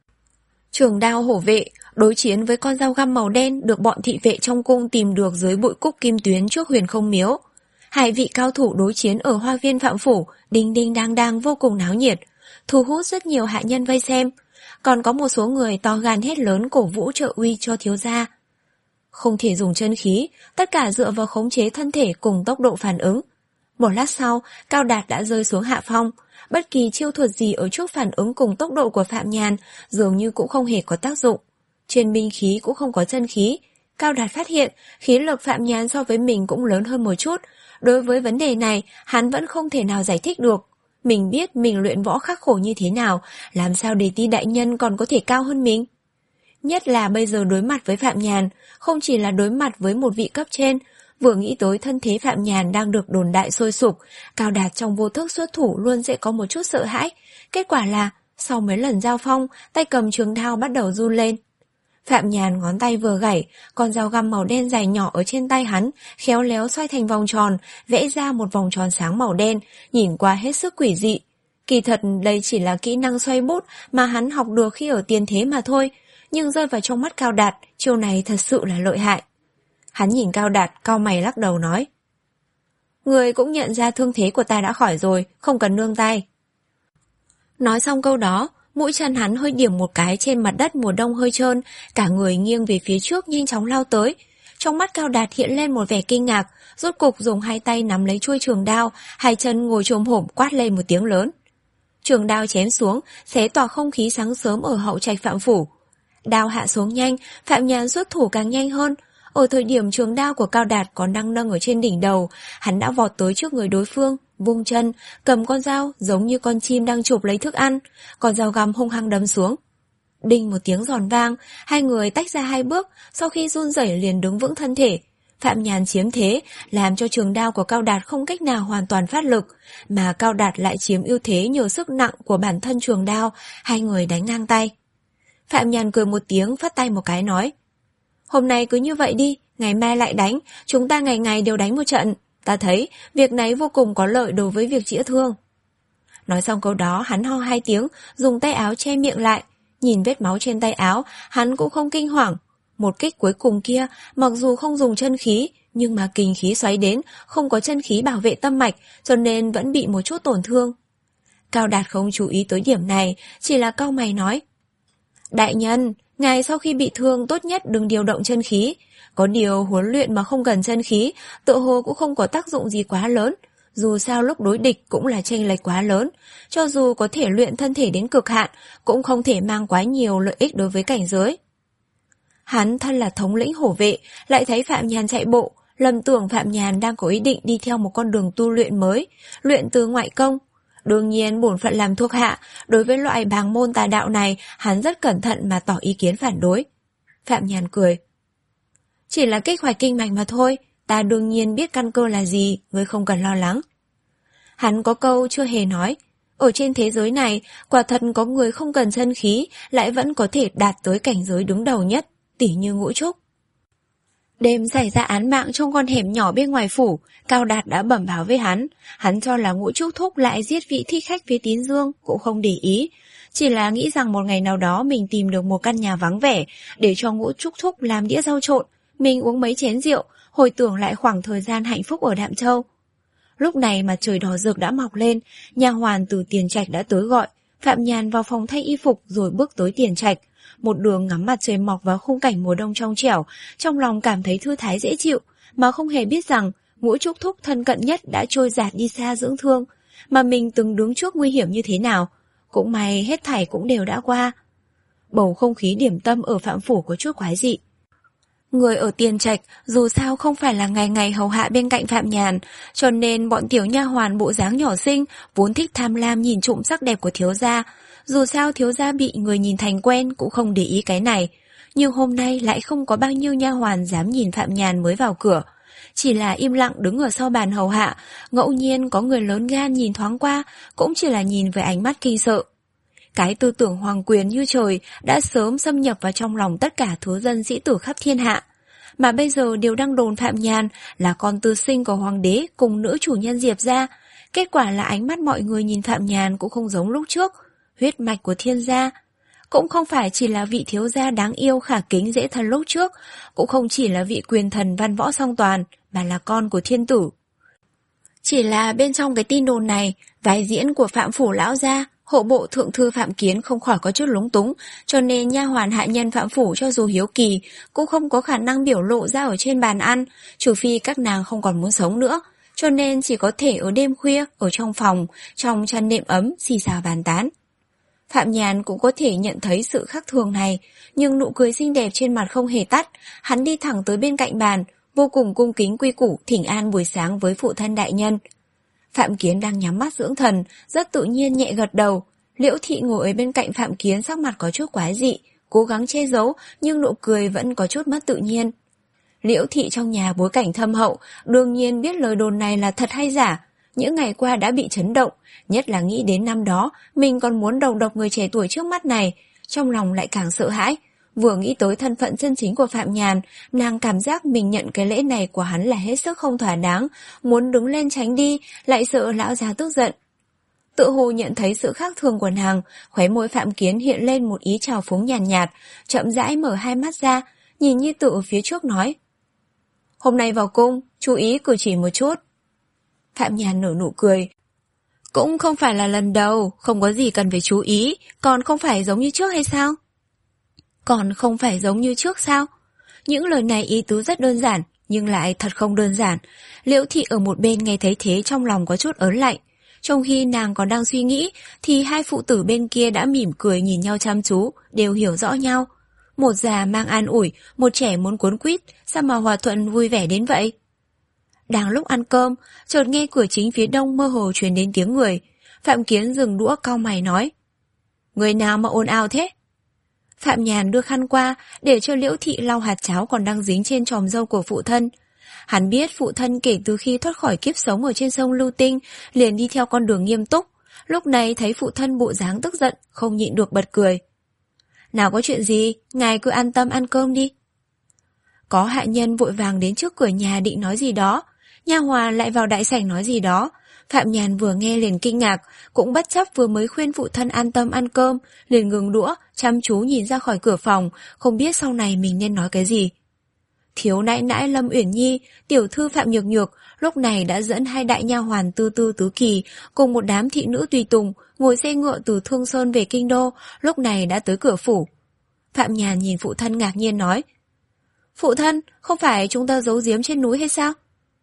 Trường đao hổ vệ đối chiến với con dao găm màu đen được bọn thị vệ trong cung tìm được dưới bụi cúc kim tuyến trước Huyền Không Miếu. Hai vị cao thủ đối chiến ở hoa viên Phạm Phủ, đinh đinh đang đang vô cùng náo nhiệt, thu hút rất nhiều hạ nhân vây xem. Còn có một số người to gan hét lớn cổ vũ trợ uy cho thiếu gia. Không thể dùng chân khí, tất cả dựa vào khống chế thân thể cùng tốc độ phản ứng. Một lát sau, Cao Đạt đã rơi xuống hạ phong. Bất kỳ chiêu thuật gì ở trước phản ứng cùng tốc độ của Phạm Nhàn dường như cũng không hề có tác dụng. Trên binh khí cũng không có chân khí. Cao Đạt phát hiện khí lực Phạm Nhàn so với mình cũng lớn hơn một chút. Đối với vấn đề này, hắn vẫn không thể nào giải thích được. Mình biết mình luyện võ khắc khổ như thế nào, làm sao Đế Ti đại nhân còn có thể cao hơn mình. Nhất là bây giờ đối mặt với Phạm Nhàn, không chỉ là đối mặt với một vị cấp trên, vừa nghĩ tới thân thế Phạm Nhàn đang được đồn đại sôi sục, Cao Đạt trong vô thức xuất thủ luôn sẽ có một chút sợ hãi. Kết quả là, sau mấy lần giao phong, tay cầm trường đao bắt đầu run lên. Phạm Nhàn ngón tay vừa gảy, con dao găm màu đen dài nhỏ ở trên tay hắn, khéo léo xoay thành vòng tròn, vẽ ra một vòng tròn sáng màu đen, nhìn qua hết sức quỷ dị. Kỳ thật đây chỉ là kỹ năng xoay bút mà hắn học được khi ở tiền thế mà thôi, nhưng rơi vào trong mắt Cao Đạt, chiêu này thật sự là lợi hại. Hắn nhìn Cao Đạt, cau mày lắc đầu nói. Người cũng nhận ra thương thế của ta đã khỏi rồi, không cần nương tay. Nói xong câu đó, mũi chân hắn hơi điểm một cái trên mặt đất mùa đông hơi trơn, cả người nghiêng về phía trước nhanh chóng lao tới. Trong mắt Cao Đạt hiện lên một vẻ kinh ngạc, rốt cục dùng hai tay nắm lấy chuôi trường đao, hai chân ngồi chồm hổm quát lên một tiếng lớn. Trường đao chém xuống, xé tỏa không khí sáng sớm ở hậu trạch Phạm Phủ. Đao hạ xuống nhanh, Phạm Nhàn xuất thủ càng nhanh hơn. Ở thời điểm trường đao của Cao Đạt còn đang nâng ở trên đỉnh đầu, hắn đã vọt tới trước người đối phương, vung chân, cầm con dao giống như con chim đang chụp lấy thức ăn, con dao găm hung hăng đâm xuống. Đinh một tiếng giòn vang, hai người tách ra hai bước, sau khi run rẩy liền đứng vững thân thể. Phạm Nhàn chiếm thế, làm cho trường đao của Cao Đạt không cách nào hoàn toàn phát lực, mà Cao Đạt lại chiếm ưu thế nhờ sức nặng của bản thân trường đao, hai người đánh ngang tay. Phạm Nhàn cười một tiếng, phất tay một cái nói: "Hôm nay cứ như vậy đi, ngày mai lại đánh, chúng ta ngày ngày đều đánh một trận. Ta thấy việc này vô cùng có lợi đối với việc chữa thương." Nói xong câu đó, hắn ho hai tiếng, dùng tay áo che miệng lại. Nhìn vết máu trên tay áo, hắn cũng không kinh hoàng. Một kích cuối cùng kia, mặc dù không dùng chân khí, nhưng mà kình khí xoáy đến, không có chân khí bảo vệ tâm mạch, cho nên vẫn bị một chút tổn thương. Cao Đạt không chú ý tới điểm này, chỉ là cau mày nói: "Đại nhân, ngài sau khi bị thương tốt nhất đừng điều động chân khí. Có điều huấn luyện mà không cần chân khí, tự hồ cũng không có tác dụng gì quá lớn. Dù sao lúc đối địch cũng là chênh lệch quá lớn. Cho dù có thể luyện thân thể đến cực hạn, cũng không thể mang quá nhiều lợi ích đối với cảnh giới." Hắn thân là thống lĩnh hổ vệ, lại thấy Phạm Nhàn chạy bộ, lầm tưởng Phạm Nhàn đang có ý định đi theo một con đường tu luyện mới, luyện từ ngoại công. Đương nhiên bổn phận làm thuộc hạ, đối với loại bàng môn tà đạo này, hắn rất cẩn thận mà tỏ ý kiến phản đối. Phạm Nhàn cười: "Chỉ là kích hoạt kinh mạch mà thôi, ta đương nhiên biết căn cơ là gì, ngươi không cần lo lắng." Hắn có câu chưa hề nói: ở trên thế giới này, quả thật có người không cần chân khí, lại vẫn có thể đạt tới cảnh giới đứng đầu nhất, tỉ như Ngũ Trúc. Đêm xảy ra án mạng trong con hẻm nhỏ bên ngoài phủ, Cao Đạt đã bẩm báo với hắn. Hắn cho là Ngũ Trúc Thúc lại giết vị thích khách phía Tín Dương, cũng không để ý. Chỉ là nghĩ rằng một ngày nào đó mình tìm được một căn nhà vắng vẻ, để cho Ngũ Trúc Thúc làm đĩa rau trộn, mình uống mấy chén rượu, hồi tưởng lại khoảng thời gian hạnh phúc ở Đạm Châu. Lúc này mà trời đỏ rực đã mọc lên, nha hoàn từ Tiền Trạch đã tới gọi. Phạm Nhàn vào phòng thay y phục rồi bước tới Tiền Trạch. Một đường ngắm mặt trời mọc vào khung cảnh mùa đông trong trẻo, trong lòng cảm thấy thư thái dễ chịu, mà không hề biết rằng Ngũ Trúc Thúc thân cận nhất đã trôi dạt đi xa dưỡng thương, mà mình từng đứng trước nguy hiểm như thế nào. Cũng may hết thảy cũng đều đã qua. Bầu không khí điểm tâm ở Phạm Phủ có chút quái dị. Người ở Tiền Trạch dù sao không phải là ngày ngày hầu hạ bên cạnh Phạm Nhàn, cho nên bọn tiểu nha hoàn bộ dáng nhỏ xinh vốn thích tham lam nhìn trộm sắc đẹp của thiếu gia. Dù sao thiếu gia bị người nhìn thành quen cũng không để ý cái này, nhưng hôm nay lại không có bao nhiêu nha hoàn dám nhìn Phạm Nhàn mới vào cửa, chỉ là im lặng đứng ở sau bàn hầu hạ. Ngẫu nhiên có người lớn gan nhìn thoáng qua, cũng chỉ là nhìn với ánh mắt kinh sợ. Cái tư tưởng hoàng quyền như trời đã sớm xâm nhập vào trong lòng tất cả thứ dân sĩ tử khắp thiên hạ, mà bây giờ đều đang đồn Phạm Nhàn là con tư sinh của hoàng đế cùng nữ chủ nhân Diệp gia. Kết quả là ánh mắt mọi người nhìn Phạm Nhàn cũng không giống lúc trước. Huyết mạch của thiên gia, cũng không phải chỉ là vị thiếu gia đáng yêu khả kính dễ thân lúc trước, cũng không chỉ là vị quyền thần văn võ song toàn, mà là con của thiên tử. Chỉ là bên trong cái tin đồn này, vai diễn của Phạm Phủ lão gia, hộ bộ thượng thư Phạm Kiến không khỏi có chút lúng túng, cho nên nha hoàn hạ nhân Phạm Phủ cho dù hiếu kỳ, cũng không có khả năng biểu lộ ra ở trên bàn ăn, trừ phi các nàng không còn muốn sống nữa, cho nên chỉ có thể ở đêm khuya, ở trong phòng, trong chăn nệm ấm, xì xào bàn tán. Phạm Nhàn cũng có thể nhận thấy sự khác thường này, nhưng nụ cười xinh đẹp trên mặt không hề tắt. Hắn đi thẳng tới bên cạnh bàn, vô cùng cung kính quy củ thỉnh an buổi sáng với phụ thân đại nhân. Phạm Kiến đang nhắm mắt dưỡng thần, rất tự nhiên nhẹ gật đầu. Liễu Thị ngồi ở bên cạnh Phạm Kiến, sắc mặt có chút quái dị, cố gắng che giấu, nhưng nụ cười vẫn có chút mất tự nhiên. Liễu Thị trong nhà bối cảnh thâm hậu, đương nhiên biết lời đồn này là thật hay giả. Những ngày qua đã bị chấn động, nhất là nghĩ đến năm đó mình còn muốn đầu độc người trẻ tuổi trước mắt này, trong lòng lại càng sợ hãi. Vừa nghĩ tới thân phận chân chính của Phạm Nhàn, nàng cảm giác mình nhận cái lễ này của hắn là hết sức không thỏa đáng, muốn đứng lên tránh đi, lại sợ lão già tức giận. Tự hồ nhận thấy sự khác thường của nàng, khóe môi Phạm Kiến hiện lên một ý trào phúng nhàn nhạt, nhạt, chậm rãi mở hai mắt ra, nhìn Nhi Tử ở phía trước nói: "Hôm nay vào cung, chú ý cử chỉ một chút." Phạm Nhàn nở nụ cười. "Cũng không phải là lần đầu, không có gì cần phải chú ý, còn không phải giống như trước hay sao?" Còn không phải giống như trước sao? Những lời này ý tứ rất đơn giản, nhưng lại thật không đơn giản. Liễu Thị ở một bên nghe thấy thế trong lòng có chút ớn lạnh. Trong khi nàng còn đang suy nghĩ, thì hai phụ tử bên kia đã mỉm cười nhìn nhau chăm chú, đều hiểu rõ nhau. Một già mang an ủi, một trẻ muốn cuốn quýt, sao mà hòa thuận vui vẻ đến vậy? Đang lúc ăn cơm, chợt nghe cửa chính phía đông mơ hồ truyền đến tiếng người. Phạm Kiến dừng đũa cau mày nói: Người nào mà ồn ào thế? Phạm Nhàn đưa khăn qua để cho Liễu Thị lau hạt cháo còn đang dính trên tròm râu của phụ thân. Hắn biết phụ thân kể từ khi thoát khỏi kiếp sống ở trên sông Lưu Tinh liền đi theo con đường nghiêm túc. Lúc này thấy phụ thân bộ dáng tức giận, không nhịn được bật cười. Nào có chuyện gì, ngài cứ an tâm ăn cơm đi. Có hạ nhân vội vàng đến trước cửa nhà định nói gì đó, nha hoàn lại vào đại sảnh nói gì đó. Phạm Nhàn vừa nghe liền kinh ngạc, cũng bất chấp vừa mới khuyên phụ thân an tâm ăn cơm, liền ngừng đũa, chăm chú nhìn ra khỏi cửa phòng, không biết sau này mình nên nói cái gì. Thiếu nãi nãi Lâm Uyển Nhi, tiểu thư Phạm Nhược Nhược lúc này đã dẫn hai đại nha hoàn Tư Tư Tứ Kỳ cùng một đám thị nữ tùy tùng ngồi xe ngựa từ Thương Sơn về kinh đô, lúc này đã tới cửa phủ. Phạm Nhàn nhìn phụ thân ngạc nhiên nói: Phụ thân, không phải chúng ta giấu giếm trên núi hay sao?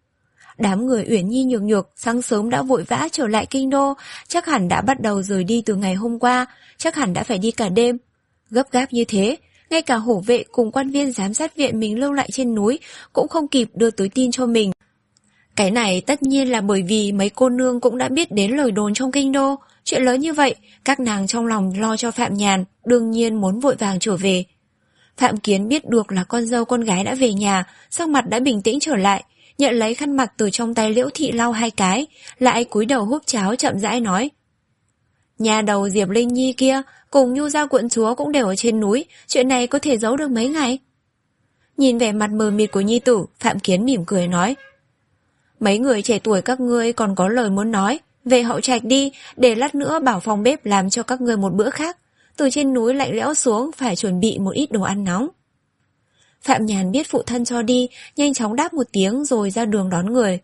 Đám người Uyển Nhi Nhược Nhược sáng sớm đã vội vã trở lại kinh đô, chắc hẳn đã bắt đầu rời đi từ ngày hôm qua, chắc hẳn đã phải đi cả đêm. Gấp gáp như thế, ngay cả hổ vệ cùng quan viên giám sát viện mình lưu lại trên núi cũng không kịp đưa tới tin cho mình. Cái này tất nhiên là bởi vì mấy cô nương cũng đã biết đến lời đồn trong kinh đô. Chuyện lớn như vậy, các nàng trong lòng lo cho Phạm Nhàn, đương nhiên muốn vội vàng trở về. Phạm Kiến biết được là con dâu con gái đã về nhà, sắc mặt đã bình tĩnh trở lại, nhận lấy khăn mặt từ trong tay Liễu Thị lau hai cái, lại cúi đầu húp cháo chậm rãi nói: Nhà đầu Diệp Linh Nhi kia cùng Nhu gia quận chúa cũng đều ở trên núi, chuyện này có thể giấu được mấy ngày? Nhìn vẻ mặt mờ mịt của nhi tử, Phạm Kiến mỉm cười nói: Mấy người trẻ tuổi các ngươi còn có lời muốn nói, về hậu trạch đi, để lát nữa bảo phòng bếp làm cho các ngươi một bữa khác. Từ trên núi lạnh lẽo xuống, phải chuẩn bị một ít đồ ăn nóng. Phạm Nhàn biết phụ thân cho đi, nhanh chóng đáp một tiếng rồi ra đường đón người.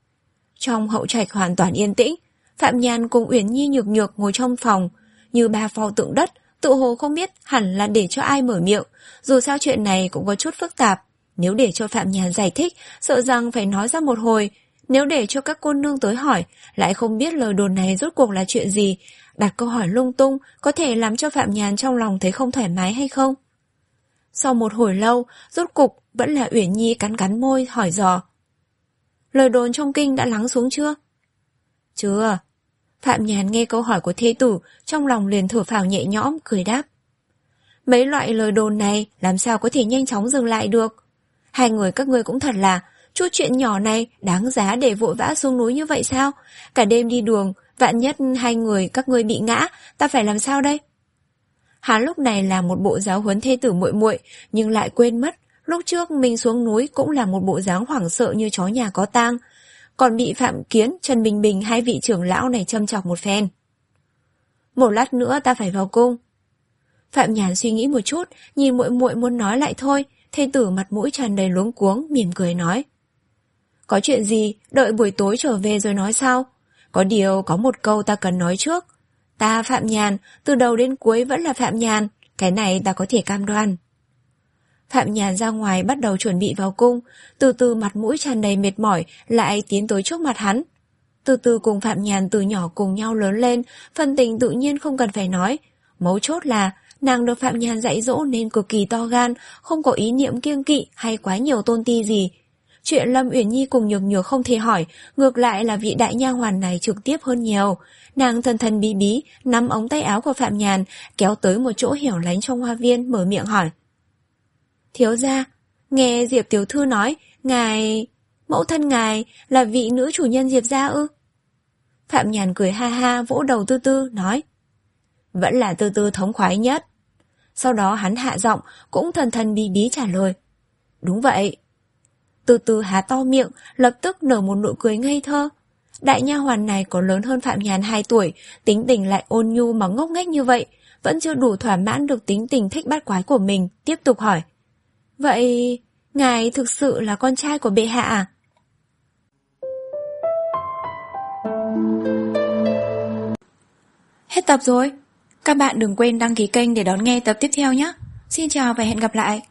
Trong hậu trạch hoàn toàn yên tĩnh, Phạm Nhàn cùng Uyển Nhi Nhược Nhược ngồi trong phòng, như ba pho tượng đất, tự hồ không biết hẳn là để cho ai mở miệng, dù sao chuyện này cũng có chút phức tạp. Nếu để cho Phạm Nhàn giải thích, sợ rằng phải nói ra một hồi. Nếu để cho các cô nương tới hỏi, lại không biết lời đồn này rốt cuộc là chuyện gì. Đặt câu hỏi lung tung, có thể làm cho Phạm Nhàn trong lòng thấy không thoải mái hay không? Sau một hồi lâu, rốt cục vẫn là Uyển Nhi cắn cắn môi hỏi dò: Lời đồn trong kinh đã lắng xuống chưa? Chưa. Phạm Nhàn nghe câu hỏi của thê tử, trong lòng liền thở phào nhẹ nhõm, cười đáp: Mấy loại lời đồn này làm sao có thể nhanh chóng dừng lại được? Hai người các ngươi cũng thật là, chút chuyện nhỏ này đáng giá để vội vã xuống núi như vậy sao? Cả đêm đi đường, vạn nhất hai người các ngươi bị ngã, ta phải làm sao đây? Hắn lúc này là một bộ giáo huấn thê tử muội muội, nhưng lại quên mất lúc trước mình xuống núi cũng là một bộ dáng hoảng sợ như chó nhà có tang, còn bị Phạm Kiến, Trần Bình Bình hai vị trưởng lão này châm chọc một phen. Một lát nữa ta phải vào cung. Phạm Nhàn suy nghĩ một chút, nhìn muội muội muốn nói lại thôi, thê tử mặt mũi tràn đầy luống cuống, mỉm cười nói: Có chuyện gì, đợi buổi tối trở về rồi nói sau. Có điều có một câu ta cần nói trước. Ta Phạm Nhàn, từ đầu đến cuối vẫn là Phạm Nhàn, cái này ta có thể cam đoan. Phạm Nhàn ra ngoài bắt đầu chuẩn bị vào cung, từ từ mặt mũi tràn đầy mệt mỏi lại tiến tới trước mặt hắn. Từ từ cùng Phạm Nhàn từ nhỏ cùng nhau lớn lên, phần tình tự nhiên không cần phải nói. Mấu chốt là nàng được Phạm Nhàn dạy dỗ nên cực kỳ to gan, không có ý niệm kiêng kỵ hay quá nhiều tôn ti gì. Chuyện Lâm Uyển Nhi cùng Nhược Nhược không thể hỏi, ngược lại là vị đại nha hoàn này trực tiếp hơn nhiều. Nàng thần thần bí bí nắm ống tay áo của Phạm Nhàn, kéo tới một chỗ hẻo lánh trong hoa viên, mở miệng hỏi: Thiếu gia, nghe Diệp tiểu thư nói, ngài... mẫu thân ngài là vị nữ chủ nhân Diệp gia ư? Phạm Nhàn cười ha ha vỗ đầu Tư Tư, nói: Vẫn là Tư Tư thống khoái nhất. Sau đó hắn hạ giọng, cũng thần thần bí bí trả lời: Đúng vậy. Tư Tư há to miệng, lập tức nở một nụ cười ngây thơ. Đại nha hoàn này có lớn hơn Phạm Nhàn hai tuổi, tính tình lại ôn nhu mà ngốc nghếch như vậy, vẫn chưa đủ thỏa mãn được tính tình thích bát quái của mình, tiếp tục hỏi: Vậy, ngài thực sự là con trai của bệ hạ à? Hết tập rồi. Các bạn đừng quên đăng ký kênh để đón nghe tập tiếp theo nhé. Xin chào và hẹn gặp lại.